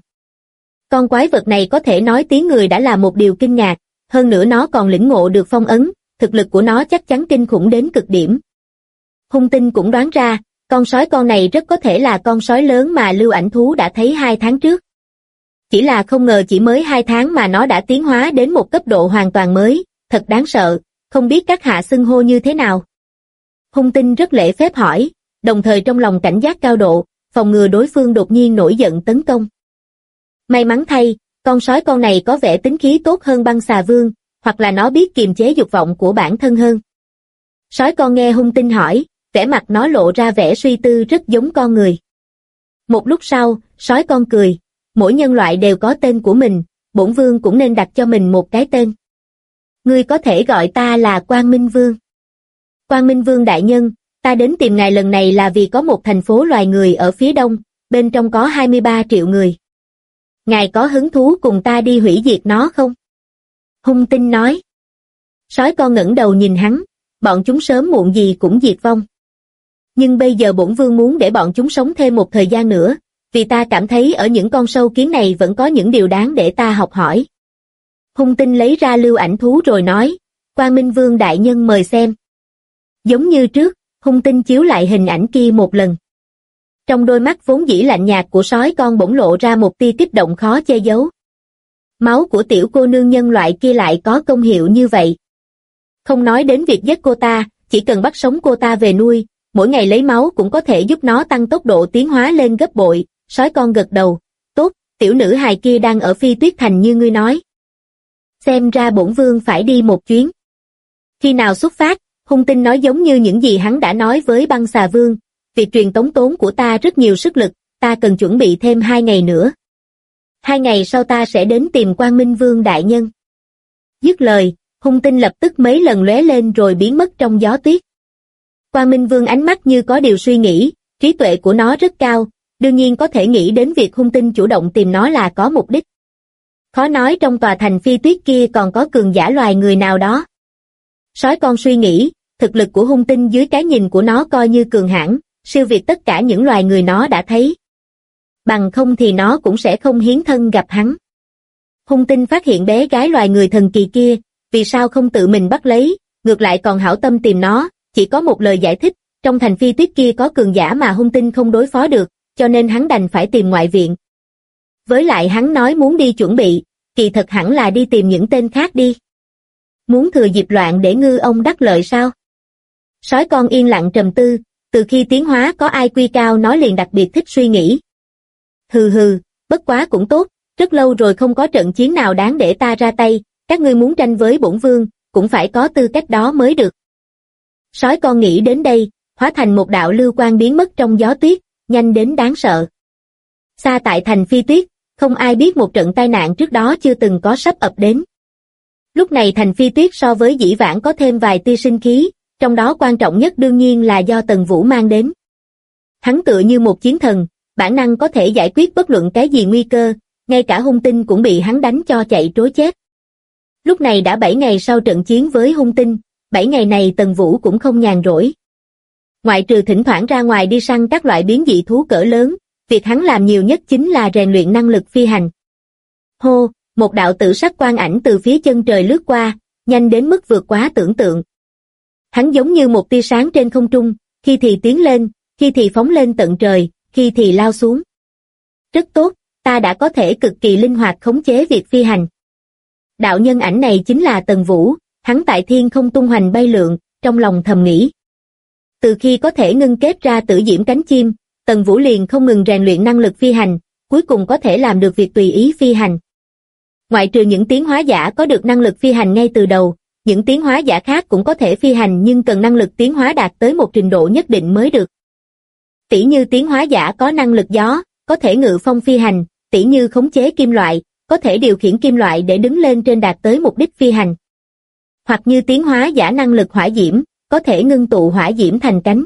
Con quái vật này có thể nói tiếng người đã là một điều kinh ngạc, hơn nữa nó còn lĩnh ngộ được phong ấn, thực lực của nó chắc chắn kinh khủng đến cực điểm. Hung tinh cũng đoán ra, con sói con này rất có thể là con sói lớn mà Lưu Ảnh Thú đã thấy 2 tháng trước. Chỉ là không ngờ chỉ mới 2 tháng mà nó đã tiến hóa đến một cấp độ hoàn toàn mới, thật đáng sợ, không biết các hạ xưng hô như thế nào. Hung tinh rất lễ phép hỏi, đồng thời trong lòng cảnh giác cao độ, phòng ngừa đối phương đột nhiên nổi giận tấn công. May mắn thay, con sói con này có vẻ tính khí tốt hơn băng xà vương, hoặc là nó biết kiềm chế dục vọng của bản thân hơn. Sói con nghe hung tinh hỏi, vẻ mặt nó lộ ra vẻ suy tư rất giống con người. Một lúc sau, sói con cười, mỗi nhân loại đều có tên của mình, bổn vương cũng nên đặt cho mình một cái tên. Ngươi có thể gọi ta là Quang Minh Vương. Quang Minh Vương đại nhân, ta đến tìm ngài lần này là vì có một thành phố loài người ở phía đông, bên trong có 23 triệu người. Ngài có hứng thú cùng ta đi hủy diệt nó không? Hung tinh nói. Sói con ngẩng đầu nhìn hắn, bọn chúng sớm muộn gì cũng diệt vong. Nhưng bây giờ bổn vương muốn để bọn chúng sống thêm một thời gian nữa, vì ta cảm thấy ở những con sâu kiến này vẫn có những điều đáng để ta học hỏi. Hung tinh lấy ra Lưu Ảnh Thú rồi nói, Quang Minh Vương đại nhân mời xem. Giống như trước, hung tinh chiếu lại hình ảnh kia một lần. Trong đôi mắt vốn dĩ lạnh nhạt của sói con bỗng lộ ra một tia kích động khó che giấu. Máu của tiểu cô nương nhân loại kia lại có công hiệu như vậy. Không nói đến việc giết cô ta, chỉ cần bắt sống cô ta về nuôi, mỗi ngày lấy máu cũng có thể giúp nó tăng tốc độ tiến hóa lên gấp bội. Sói con gật đầu, tốt, tiểu nữ hài kia đang ở Phi Tuyết Thành như ngươi nói. Xem ra bổn vương phải đi một chuyến. Khi nào xuất phát, hung tinh nói giống như những gì hắn đã nói với băng xà vương, việc truyền tống tốn của ta rất nhiều sức lực, ta cần chuẩn bị thêm 2 ngày nữa. 2 ngày sau ta sẽ đến tìm Quang Minh Vương đại nhân. Dứt lời, hung tinh lập tức mấy lần lóe lên rồi biến mất trong gió tuyết. Quang Minh Vương ánh mắt như có điều suy nghĩ, trí tuệ của nó rất cao, đương nhiên có thể nghĩ đến việc hung tinh chủ động tìm nó là có mục đích. Khó nói trong tòa thành Phi Tuyết kia còn có cường giả loài người nào đó. Sói con suy nghĩ, thực lực của hung tinh dưới cái nhìn của nó coi như cường hãn, siêu việt tất cả những loài người nó đã thấy. Bằng không thì nó cũng sẽ không hiến thân gặp hắn. Hung tinh phát hiện bé gái loài người thần kỳ kia, vì sao không tự mình bắt lấy, ngược lại còn hảo tâm tìm nó, chỉ có một lời giải thích, trong thành Phi Tuyết kia có cường giả mà hung tinh không đối phó được, cho nên hắn đành phải tìm ngoại viện. Với lại hắn nói muốn đi chuẩn bị, kỳ thật hẳn là đi tìm những tên khác đi. Muốn thừa dịp loạn để ngư ông đắc lợi sao? Sói con yên lặng trầm tư, từ khi tiến hóa có IQ cao nó liền đặc biệt thích suy nghĩ. Hừ, bất quá cũng tốt, rất lâu rồi không có trận chiến nào đáng để ta ra tay, các ngươi muốn tranh với bổn vương, cũng phải có tư cách đó mới được. Sói con nghĩ đến đây, hóa thành một đạo lưu quang biến mất trong gió tuyết, nhanh đến đáng sợ. Xa tại thành Phi Tuyết, Không ai biết một trận tai nạn trước đó chưa từng có sắp ập đến. Lúc này Thành Phi Tuyết so với dĩ vãng có thêm vài tia sinh khí, trong đó quan trọng nhất đương nhiên là do Tần Vũ mang đến. Hắn tựa như một chiến thần, bản năng có thể giải quyết bất luận cái gì nguy cơ, ngay cả hung tinh cũng bị hắn đánh cho chạy trối chết. Lúc này đã 7 ngày sau trận chiến với hung tinh, 7 ngày này Tần Vũ cũng không nhàn rỗi. Ngoại trừ thỉnh thoảng ra ngoài đi săn các loại biến dị thú cỡ lớn, việc hắn làm nhiều nhất chính là rèn luyện năng lực phi hành. Hô, một đạo tử sắc quang ảnh từ phía chân trời lướt qua, nhanh đến mức vượt quá tưởng tượng. Hắn giống như một tia sáng trên không trung, khi thì tiến lên, khi thì phóng lên tận trời, khi thì lao xuống. Rất tốt, ta đã có thể cực kỳ linh hoạt khống chế việc phi hành. Đạo nhân ảnh này chính là Tần Vũ, hắn tại thiên không tung hoành bay lượn, trong lòng thầm nghĩ. Từ khi có thể ngưng kết ra tử diễm cánh chim, Tần Vũ liền không ngừng rèn luyện năng lực phi hành, cuối cùng có thể làm được việc tùy ý phi hành. Ngoại trừ những tiến hóa giả có được năng lực phi hành ngay từ đầu, những tiến hóa giả khác cũng có thể phi hành nhưng cần năng lực tiến hóa đạt tới một trình độ nhất định mới được. Tỉ như tiến hóa giả có năng lực gió, có thể ngự phong phi hành, tỉ như khống chế kim loại, có thể điều khiển kim loại để đứng lên trên đạt tới mục đích phi hành. Hoặc như tiến hóa giả năng lực hỏa diễm, có thể ngưng tụ hỏa diễm thành cánh.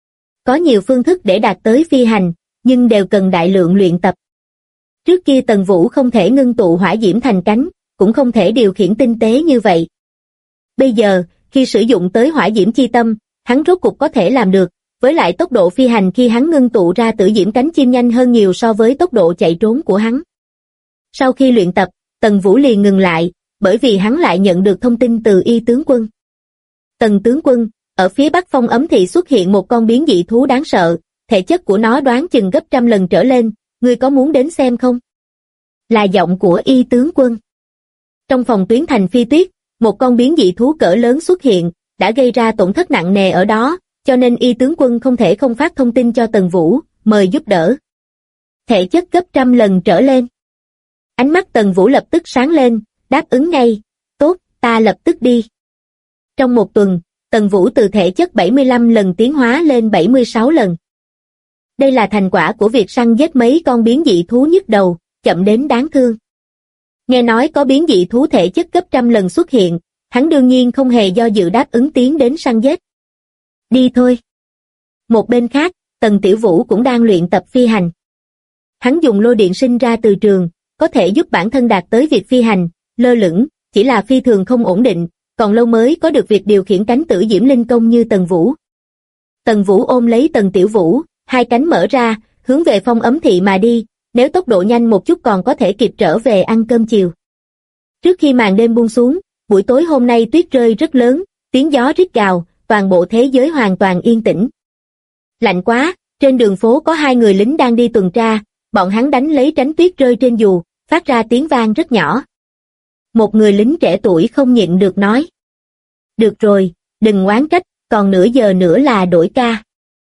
Có nhiều phương thức để đạt tới phi hành, nhưng đều cần đại lượng luyện tập. Trước kia Tần Vũ không thể ngưng tụ hỏa diễm thành cánh, cũng không thể điều khiển tinh tế như vậy. Bây giờ, khi sử dụng tới hỏa diễm chi tâm, hắn rốt cục có thể làm được, với lại tốc độ phi hành khi hắn ngưng tụ ra tử diễm cánh chim nhanh hơn nhiều so với tốc độ chạy trốn của hắn. Sau khi luyện tập, Tần Vũ liền ngừng lại, bởi vì hắn lại nhận được thông tin từ Y tướng quân. Tần tướng quân, ở phía bắc Phong Ấm Thị xuất hiện một con biến dị thú đáng sợ, thể chất của nó đoán chừng gấp 100 lần trở lên, ngươi có muốn đến xem không? Là giọng của Y tướng quân. Trong phòng tuyến Thành Phi Tuyết, một con biến dị thú cỡ lớn xuất hiện, đã gây ra tổn thất nặng nề ở đó, cho nên Y tướng quân không thể không phát thông tin cho Tần Vũ, mời giúp đỡ. Thể chất gấp 100 lần trở lên. Ánh mắt Tần Vũ lập tức sáng lên, đáp ứng ngay, tốt, ta lập tức đi. Trong một tuần, Tần Vũ từ thể chất 75 lần tiến hóa lên 76 lần. Đây là thành quả của việc săn giết mấy con biến dị thú nhức đầu, chậm đến đáng thương. Nghe nói có biến dị thú thể chất gấp 100 lần xuất hiện, hắn đương nhiên không hề do dự đáp ứng tiến đến săn giết. Đi thôi. Một bên khác, Tần Tiểu Vũ cũng đang luyện tập phi hành. Hắn dùng lôi điện sinh ra từ trường, có thể giúp bản thân đạt tới việc phi hành, lơ lửng, chỉ là phi thường không ổn định, còn lâu mới có được việc điều khiển cánh tử diễm linh công như Tần Vũ. Tần Vũ ôm lấy Tần Tiểu Vũ, hai cánh mở ra, hướng về Phong Ấm Thị mà đi, nếu tốc độ nhanh một chút còn có thể kịp trở về ăn cơm chiều. Trước khi màn đêm buông xuống, buổi tối hôm nay tuyết rơi rất lớn, tiếng gió rít gào, toàn bộ thế giới hoàn toàn yên tĩnh. Lạnh quá, trên đường phố có hai người lính đang đi tuần tra, bọn hắn đánh lấy tránh tuyết rơi trên dù, phát ra tiếng vang rất nhỏ. Một người lính trẻ tuổi không nhịn được nói. Được rồi, đừng oán trách, còn nửa giờ nữa là đổi ca.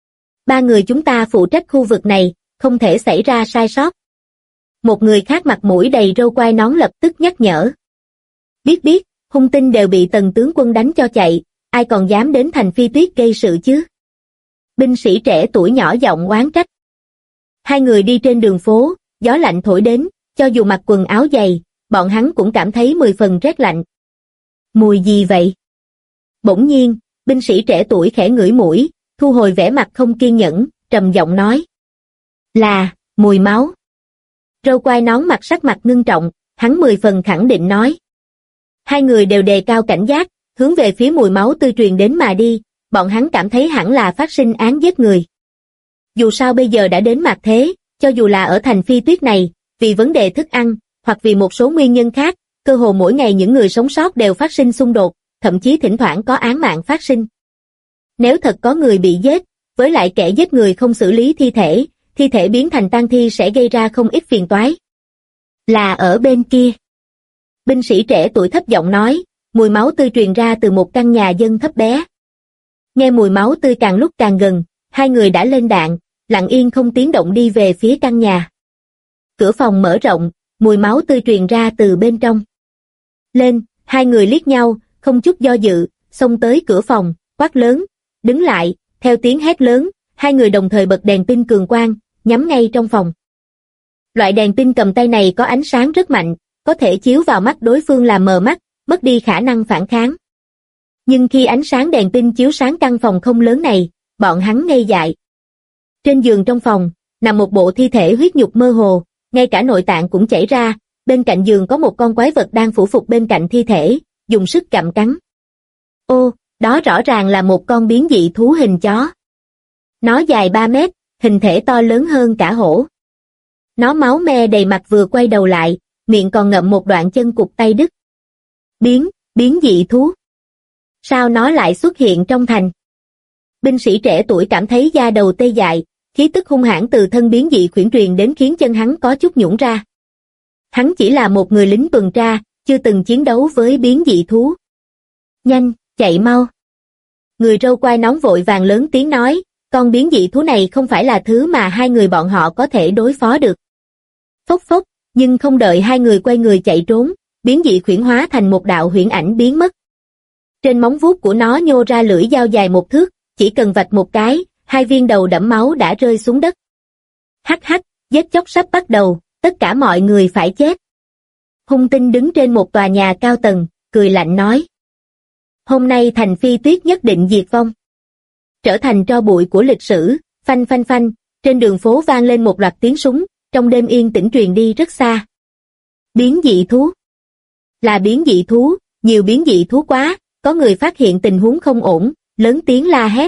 Ba người chúng ta phụ trách khu vực này, không thể xảy ra sai sót. Một người khác mặt mũi đầy râu quai nón lập tức nhắc nhở. Biết, hung tinh đều bị Tần tướng quân đánh cho chạy, ai còn dám đến Thành Phi Tuyết gây sự chứ? Binh sĩ trẻ tuổi nhỏ giọng oán trách. Hai người đi trên đường phố, gió lạnh thổi đến, cho dù mặc quần áo dày, bọn hắn cũng cảm thấy 10 phần rét lạnh. Mùi gì vậy? Bỗng nhiên, binh sĩ trẻ tuổi khẽ ngửi mũi, thu hồi vẻ mặt không kiên nhẫn, trầm giọng nói. Là, mùi máu. Râu quai nón mặt sắc mặt ngưng trọng, hắn 10 phần khẳng định nói. Hai người đều đề cao cảnh giác, hướng về phía mùi máu tươi truyền đến mà đi, bọn hắn cảm thấy hẳn là phát sinh án giết người. Dù sao bây giờ đã đến mặt thế, cho dù là ở Thành Phi Tuyết này, vì vấn đề thức ăn, hoặc vì một số nguyên nhân khác, cơ hồ mỗi ngày những người sống sót đều phát sinh xung đột, thậm chí thỉnh thoảng có án mạng phát sinh. Nếu thật có người bị giết, với lại kẻ giết người không xử lý thi thể biến thành tang thi sẽ gây ra không ít phiền toái. Là ở bên kia. Binh sĩ trẻ tuổi thấp giọng nói, mùi máu tươi truyền ra từ một căn nhà dân thấp bé. Nghe mùi máu tươi càng lúc càng gần, hai người đã lên đạn, lặng yên không tiếng động đi về phía căn nhà. Cửa phòng mở rộng, mùi máu tươi truyền ra từ bên trong. Lên, hai người liếc nhau, không chút do dự, xông tới cửa phòng, quát lớn, đứng lại, theo tiếng hét lớn, hai người đồng thời bật đèn pin cường quang, nhắm ngay trong phòng. Loại đèn tin cầm tay này có ánh sáng rất mạnh, có thể chiếu vào mắt đối phương làm mờ mắt, mất đi khả năng phản kháng. Nhưng khi ánh sáng đèn tin chiếu sáng căn phòng không lớn này, bọn hắn ngây dại. Trên giường trong phòng, nằm một bộ thi thể huyết nhục mơ hồ, ngay cả nội tạng cũng chảy ra, bên cạnh giường có một con quái vật đang phủ phục bên cạnh thi thể, dùng sức gặm cắn. Ô, đó rõ ràng là một con biến dị thú hình chó. Nó dài 3 mét, hình thể to lớn hơn cả hổ. Nó máu me đầy mặt vừa quay đầu lại, miệng còn ngậm một đoạn chân cụt tay đứt. Biến dị thú. Sao nó lại xuất hiện trong thành? Binh sĩ trẻ tuổi cảm thấy da đầu tê dại, khí tức hung hãn từ thân biến dị khuyển truyền đến khiến chân hắn có chút nhũn ra. Hắn chỉ là một người lính tuần tra, chưa từng chiến đấu với biến dị thú. Nhanh, chạy mau. Người râu quai nón vội vàng lớn tiếng nói, con biến dị thú này không phải là thứ mà hai người bọn họ có thể đối phó được. Phốc phốc, nhưng không đợi hai người quay người chạy trốn, biến dị khuyển hóa thành một đạo huyễn ảnh biến mất. Trên móng vuốt của nó nhô ra lưỡi dao dài 1 thước, chỉ cần vạch một cái, 2 viên đầu đẫm máu đã rơi xuống đất. Hắc hắc, giết chóc sắp bắt đầu, tất cả mọi người phải chết. Hung Tinh đứng trên một tòa nhà cao tầng, cười lạnh nói. Hôm nay thành Phi Tuyết nhất định diệt vong. Trở thành tro bụi của lịch sử, phanh phanh phanh, trên đường phố vang lên một loạt tiếng súng, trong đêm yên tĩnh truyền đi rất xa. Biến dị thú. Là biến dị thú, nhiều biến dị thú quá, có người phát hiện tình huống không ổn, lớn tiếng la hét.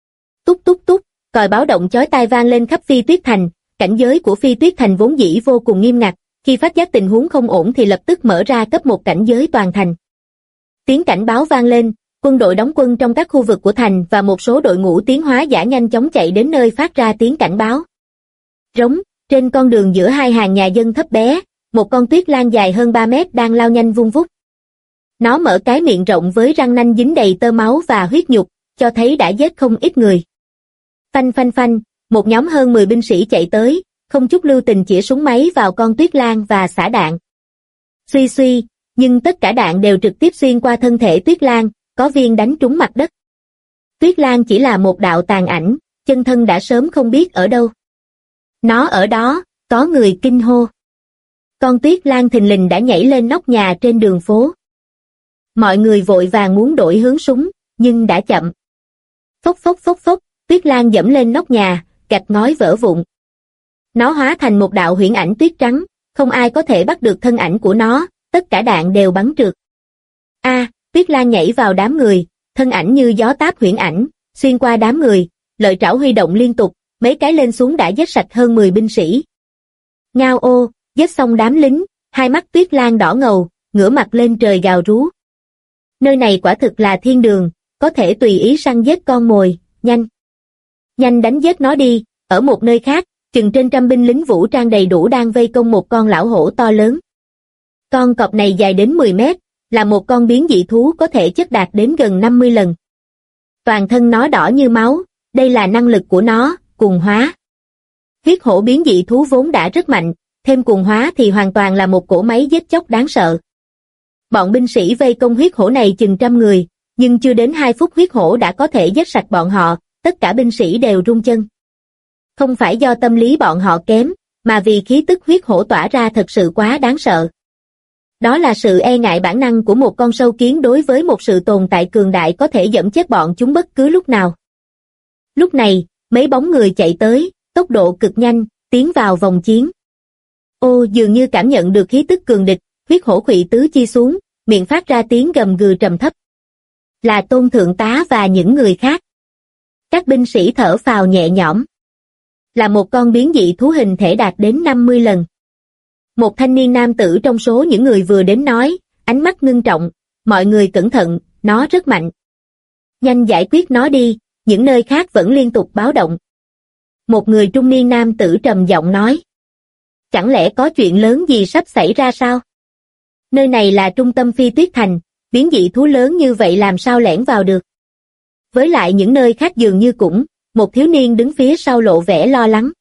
Túc túc túc, còi báo động chói tai vang lên khắp Phi Tuyết Thành, cảnh giới của Phi Tuyết Thành vốn dĩ vô cùng nghiêm ngặt, khi phát giác tình huống không ổn thì lập tức mở ra cấp 1 cảnh giới toàn thành. Tiếng cảnh báo vang lên, quân đội đóng quân trong các khu vực của thành và một số đội ngũ tiến hóa giả nhanh chóng chạy đến nơi phát ra tiếng cảnh báo. Rống, trên con đường giữa hai hàng nhà dân thấp bé, một con tuyết lang dài hơn 3 mét đang lao nhanh vung vút. Nó mở cái miệng rộng với răng nanh dính đầy tơ máu và huyết nhục, cho thấy đã giết không ít người. Phanh phanh phanh, một nhóm hơn 10 binh sĩ chạy tới, không chút lưu tình chĩa súng máy vào con tuyết lang và xả đạn. Suy suy, nhưng tất cả đạn đều trực tiếp xuyên qua thân thể tuyết lang, có viên đánh trúng mặt đất. Tuyết lang chỉ là một đạo tàn ảnh, chân thân đã sớm không biết ở đâu. Nó ở đó, có người kinh hô. Con tuyết lang thình lình đã nhảy lên nóc nhà trên đường phố. Mọi người vội vàng muốn đổi hướng súng, nhưng đã chậm. Phốc phốc phốc phốc, tuyết lang dẫm lên nóc nhà, gạch ngói vỡ vụn. Nó hóa thành một đạo huyễn ảnh tuyết trắng, không ai có thể bắt được thân ảnh của nó, tất cả đạn đều bắn trượt. Tuyết lang nhảy vào đám người, thân ảnh như gió táp huyễn ảnh, xuyên qua đám người, lợi trảo huy động liên tục, mấy cái lên xuống đã giết sạch hơn 10 binh sĩ. Ngao ô, giết xong đám lính, hai mắt tuyết lang đỏ ngầu, ngửa mặt lên trời gào rú. Nơi này quả thực là thiên đường, có thể tùy ý săn giết con mồi, nhanh. Nhanh đánh giết nó đi, ở một nơi khác, chừng trên trăm binh lính vũ trang đầy đủ đang vây công một con lão hổ to lớn. Con cọp này dài đến 10 mét, là một con biến dị thú có thể chất đạt đến gần 50 lần. Toàn thân nó đỏ như máu, đây là năng lực của nó, cuồng hóa. Huyết hổ biến dị thú vốn đã rất mạnh, thêm cuồng hóa thì hoàn toàn là một cỗ máy giết chóc đáng sợ. Bọn binh sĩ vây công huyết hổ này chừng trăm người, nhưng chưa đến 2 phút huyết hổ đã có thể giết sạch bọn họ, tất cả binh sĩ đều run chân. Không phải do tâm lý bọn họ kém, mà vì khí tức huyết hổ tỏa ra thật sự quá đáng sợ. Đó là sự e ngại bản năng của một con sâu kiến đối với một sự tồn tại cường đại có thể giẫm chết bọn chúng bất cứ lúc nào. Lúc này, mấy bóng người chạy tới, tốc độ cực nhanh, tiến vào vòng chiến. Ô, dường như cảm nhận được khí tức cường địch, huyết hổ khuỵu tứ chi xuống, miệng phát ra tiếng gầm gừ trầm thấp. Là Tôn thượng tá và những người khác. Các binh sĩ thở phào nhẹ nhõm. Là một con biến dị thú hình thể đạt đến 50 lần. Một thanh niên nam tử trong số những người vừa đến nói, ánh mắt ngưng trọng, mọi người cẩn thận, nó rất mạnh. Nhanh giải quyết nó đi, những nơi khác vẫn liên tục báo động. Một người trung niên nam tử trầm giọng nói. Chẳng lẽ có chuyện lớn gì sắp xảy ra sao? Nơi này là trung tâm Phi Tuyết Thành, biến dị thú lớn như vậy làm sao lẻn vào được? Với lại những nơi khác dường như cũng, một thiếu niên đứng phía sau lộ vẻ lo lắng.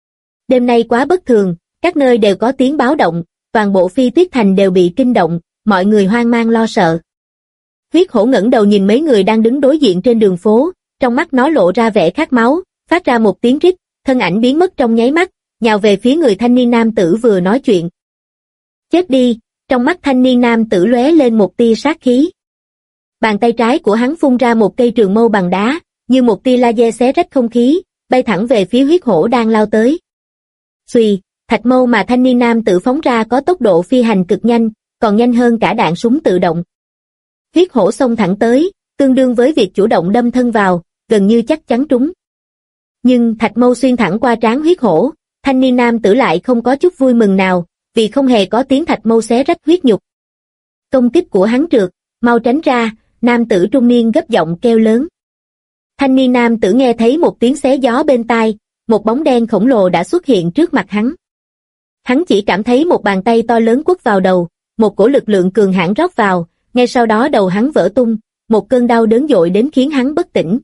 Đêm nay quá bất thường, các nơi đều có tiếng báo động, toàn bộ Phi Tuyết Thành đều bị kinh động, mọi người hoang mang lo sợ. Huyết hổ ngẩng đầu nhìn mấy người đang đứng đối diện trên đường phố, trong mắt nó lộ ra vẻ khát máu, phát ra một tiếng rít, thân ảnh biến mất trong nháy mắt, nhào về phía người thanh niên nam tử vừa nói chuyện. Chết đi, trong mắt thanh niên nam tử lóe lên một tia sát khí. Bàn tay trái của hắn phun ra một cây trường mâu bằng đá, như một tia laser xé rách không khí, bay thẳng về phía huyết hổ đang lao tới. Xuy, thạch mâu mà thanh niên nam tử phóng ra có tốc độ phi hành cực nhanh, còn nhanh hơn cả đạn súng tự động. Huyết hổ xông thẳng tới, tương đương với việc chủ động đâm thân vào, gần như chắc chắn trúng. Nhưng thạch mâu xuyên thẳng qua trán huyết hổ, thanh niên nam tử lại không có chút vui mừng nào, vì không hề có tiếng thạch mâu xé rách huyết nhục. Công kích của hắn trượt, mau tránh ra, nam tử trung niên gấp giọng kêu lớn. Thanh niên nam tử nghe thấy một tiếng xé gió bên tai, một bóng đen khổng lồ đã xuất hiện trước mặt hắn. Hắn chỉ cảm thấy một bàn tay to lớn quất vào đầu, một cổ lực lượng cường hãn rót vào, ngay sau đó đầu hắn vỡ tung, một cơn đau đớn dội đến khiến hắn bất tỉnh.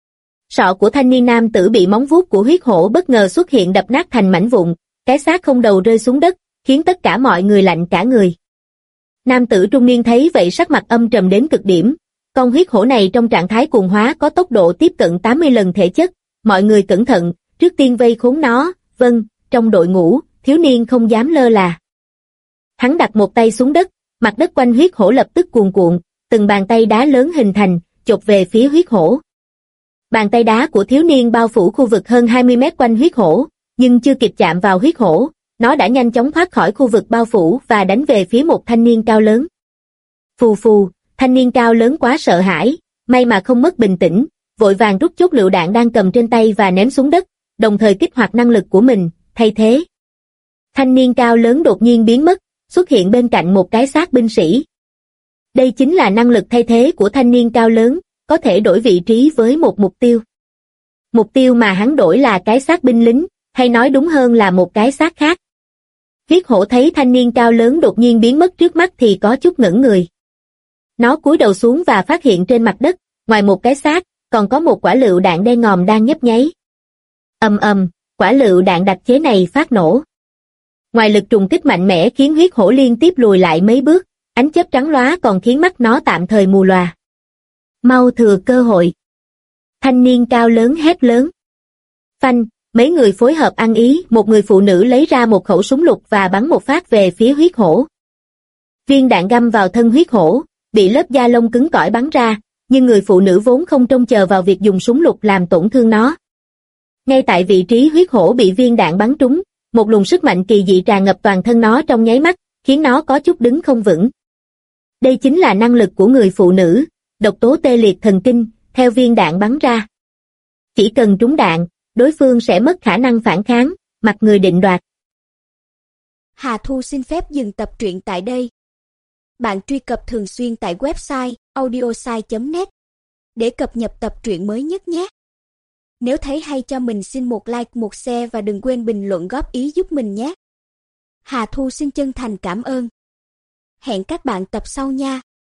Sọ của thanh niên nam tử bị móng vuốt của huyết hổ bất ngờ xuất hiện đập nát thành mảnh vụn, cái xác không đầu rơi xuống đất, khiến tất cả mọi người lạnh cả người. Nam tử trung niên thấy vậy sắc mặt âm trầm đến cực điểm, con huyết hổ này trong trạng thái cuồng hóa có tốc độ tiếp cận 80 lần thể chất, mọi người cẩn thận, trước tiên vây khốn nó, vâng, trong đội ngũ, thiếu niên không dám lơ là. Hắn đặt một tay xuống đất, mặt đất quanh huyết hổ lập tức cuồn cuộn, từng bàn tay đá lớn hình thành, chộp về phía huyết hổ. Bàn tay đá của thiếu niên bao phủ khu vực hơn 20 mét quanh huyết hổ, nhưng chưa kịp chạm vào huyết hổ, nó đã nhanh chóng thoát khỏi khu vực bao phủ và đánh về phía một thanh niên cao lớn. Phù phù, thanh niên cao lớn quá sợ hãi, may mà không mất bình tĩnh, vội vàng rút chốt lựu đạn đang cầm trên tay và ném xuống đất, đồng thời kích hoạt năng lực của mình, thay thế. Thanh niên cao lớn đột nhiên biến mất, xuất hiện bên cạnh một cái xác binh sĩ. Đây chính là năng lực thay thế của thanh niên cao lớn, có thể đổi vị trí với một mục tiêu. Mục tiêu mà hắn đổi là cái xác binh lính, hay nói đúng hơn là một cái xác khác. Huyết hổ thấy thanh niên cao lớn đột nhiên biến mất trước mắt thì có chút ngẩn người. Nó cúi đầu xuống và phát hiện trên mặt đất, ngoài một cái xác, còn có một quả lựu đạn đen ngòm đang nhấp nháy. Ầm ầm, quả lựu đạn đặc chế này phát nổ. Ngoài lực trùng kích mạnh mẽ khiến huyết hổ liên tiếp lùi lại mấy bước, ánh chớp trắng lóa còn khiến mắt nó tạm thời mù lòa. Mau thừa cơ hội. Thanh niên cao lớn hét lớn. Phanh, mấy người phối hợp ăn ý, một người phụ nữ lấy ra một khẩu súng lục và bắn một phát về phía huyết hổ. Viên đạn găm vào thân huyết hổ, bị lớp da lông cứng cỏi bắn ra, nhưng người phụ nữ vốn không trông chờ vào việc dùng súng lục làm tổn thương nó. Ngay tại vị trí huyết hổ bị viên đạn bắn trúng, một luồng sức mạnh kỳ dị tràn ngập toàn thân nó trong nháy mắt, khiến nó có chút đứng không vững. Đây chính là năng lực của người phụ nữ, độc tố tê liệt thần kinh, theo viên đạn bắn ra. Chỉ cần trúng đạn, đối phương sẽ mất khả năng phản kháng, mặt người định đoạt. Hà Thu xin phép dừng tập truyện tại đây. Bạn truy cập thường xuyên tại website audiosai.net để cập nhật tập truyện mới nhất nhé. Nếu thấy hay cho mình xin một like, một share và đừng quên bình luận góp ý giúp mình nhé. Hà Thu xin chân thành cảm ơn. Hẹn các bạn tập sau nha.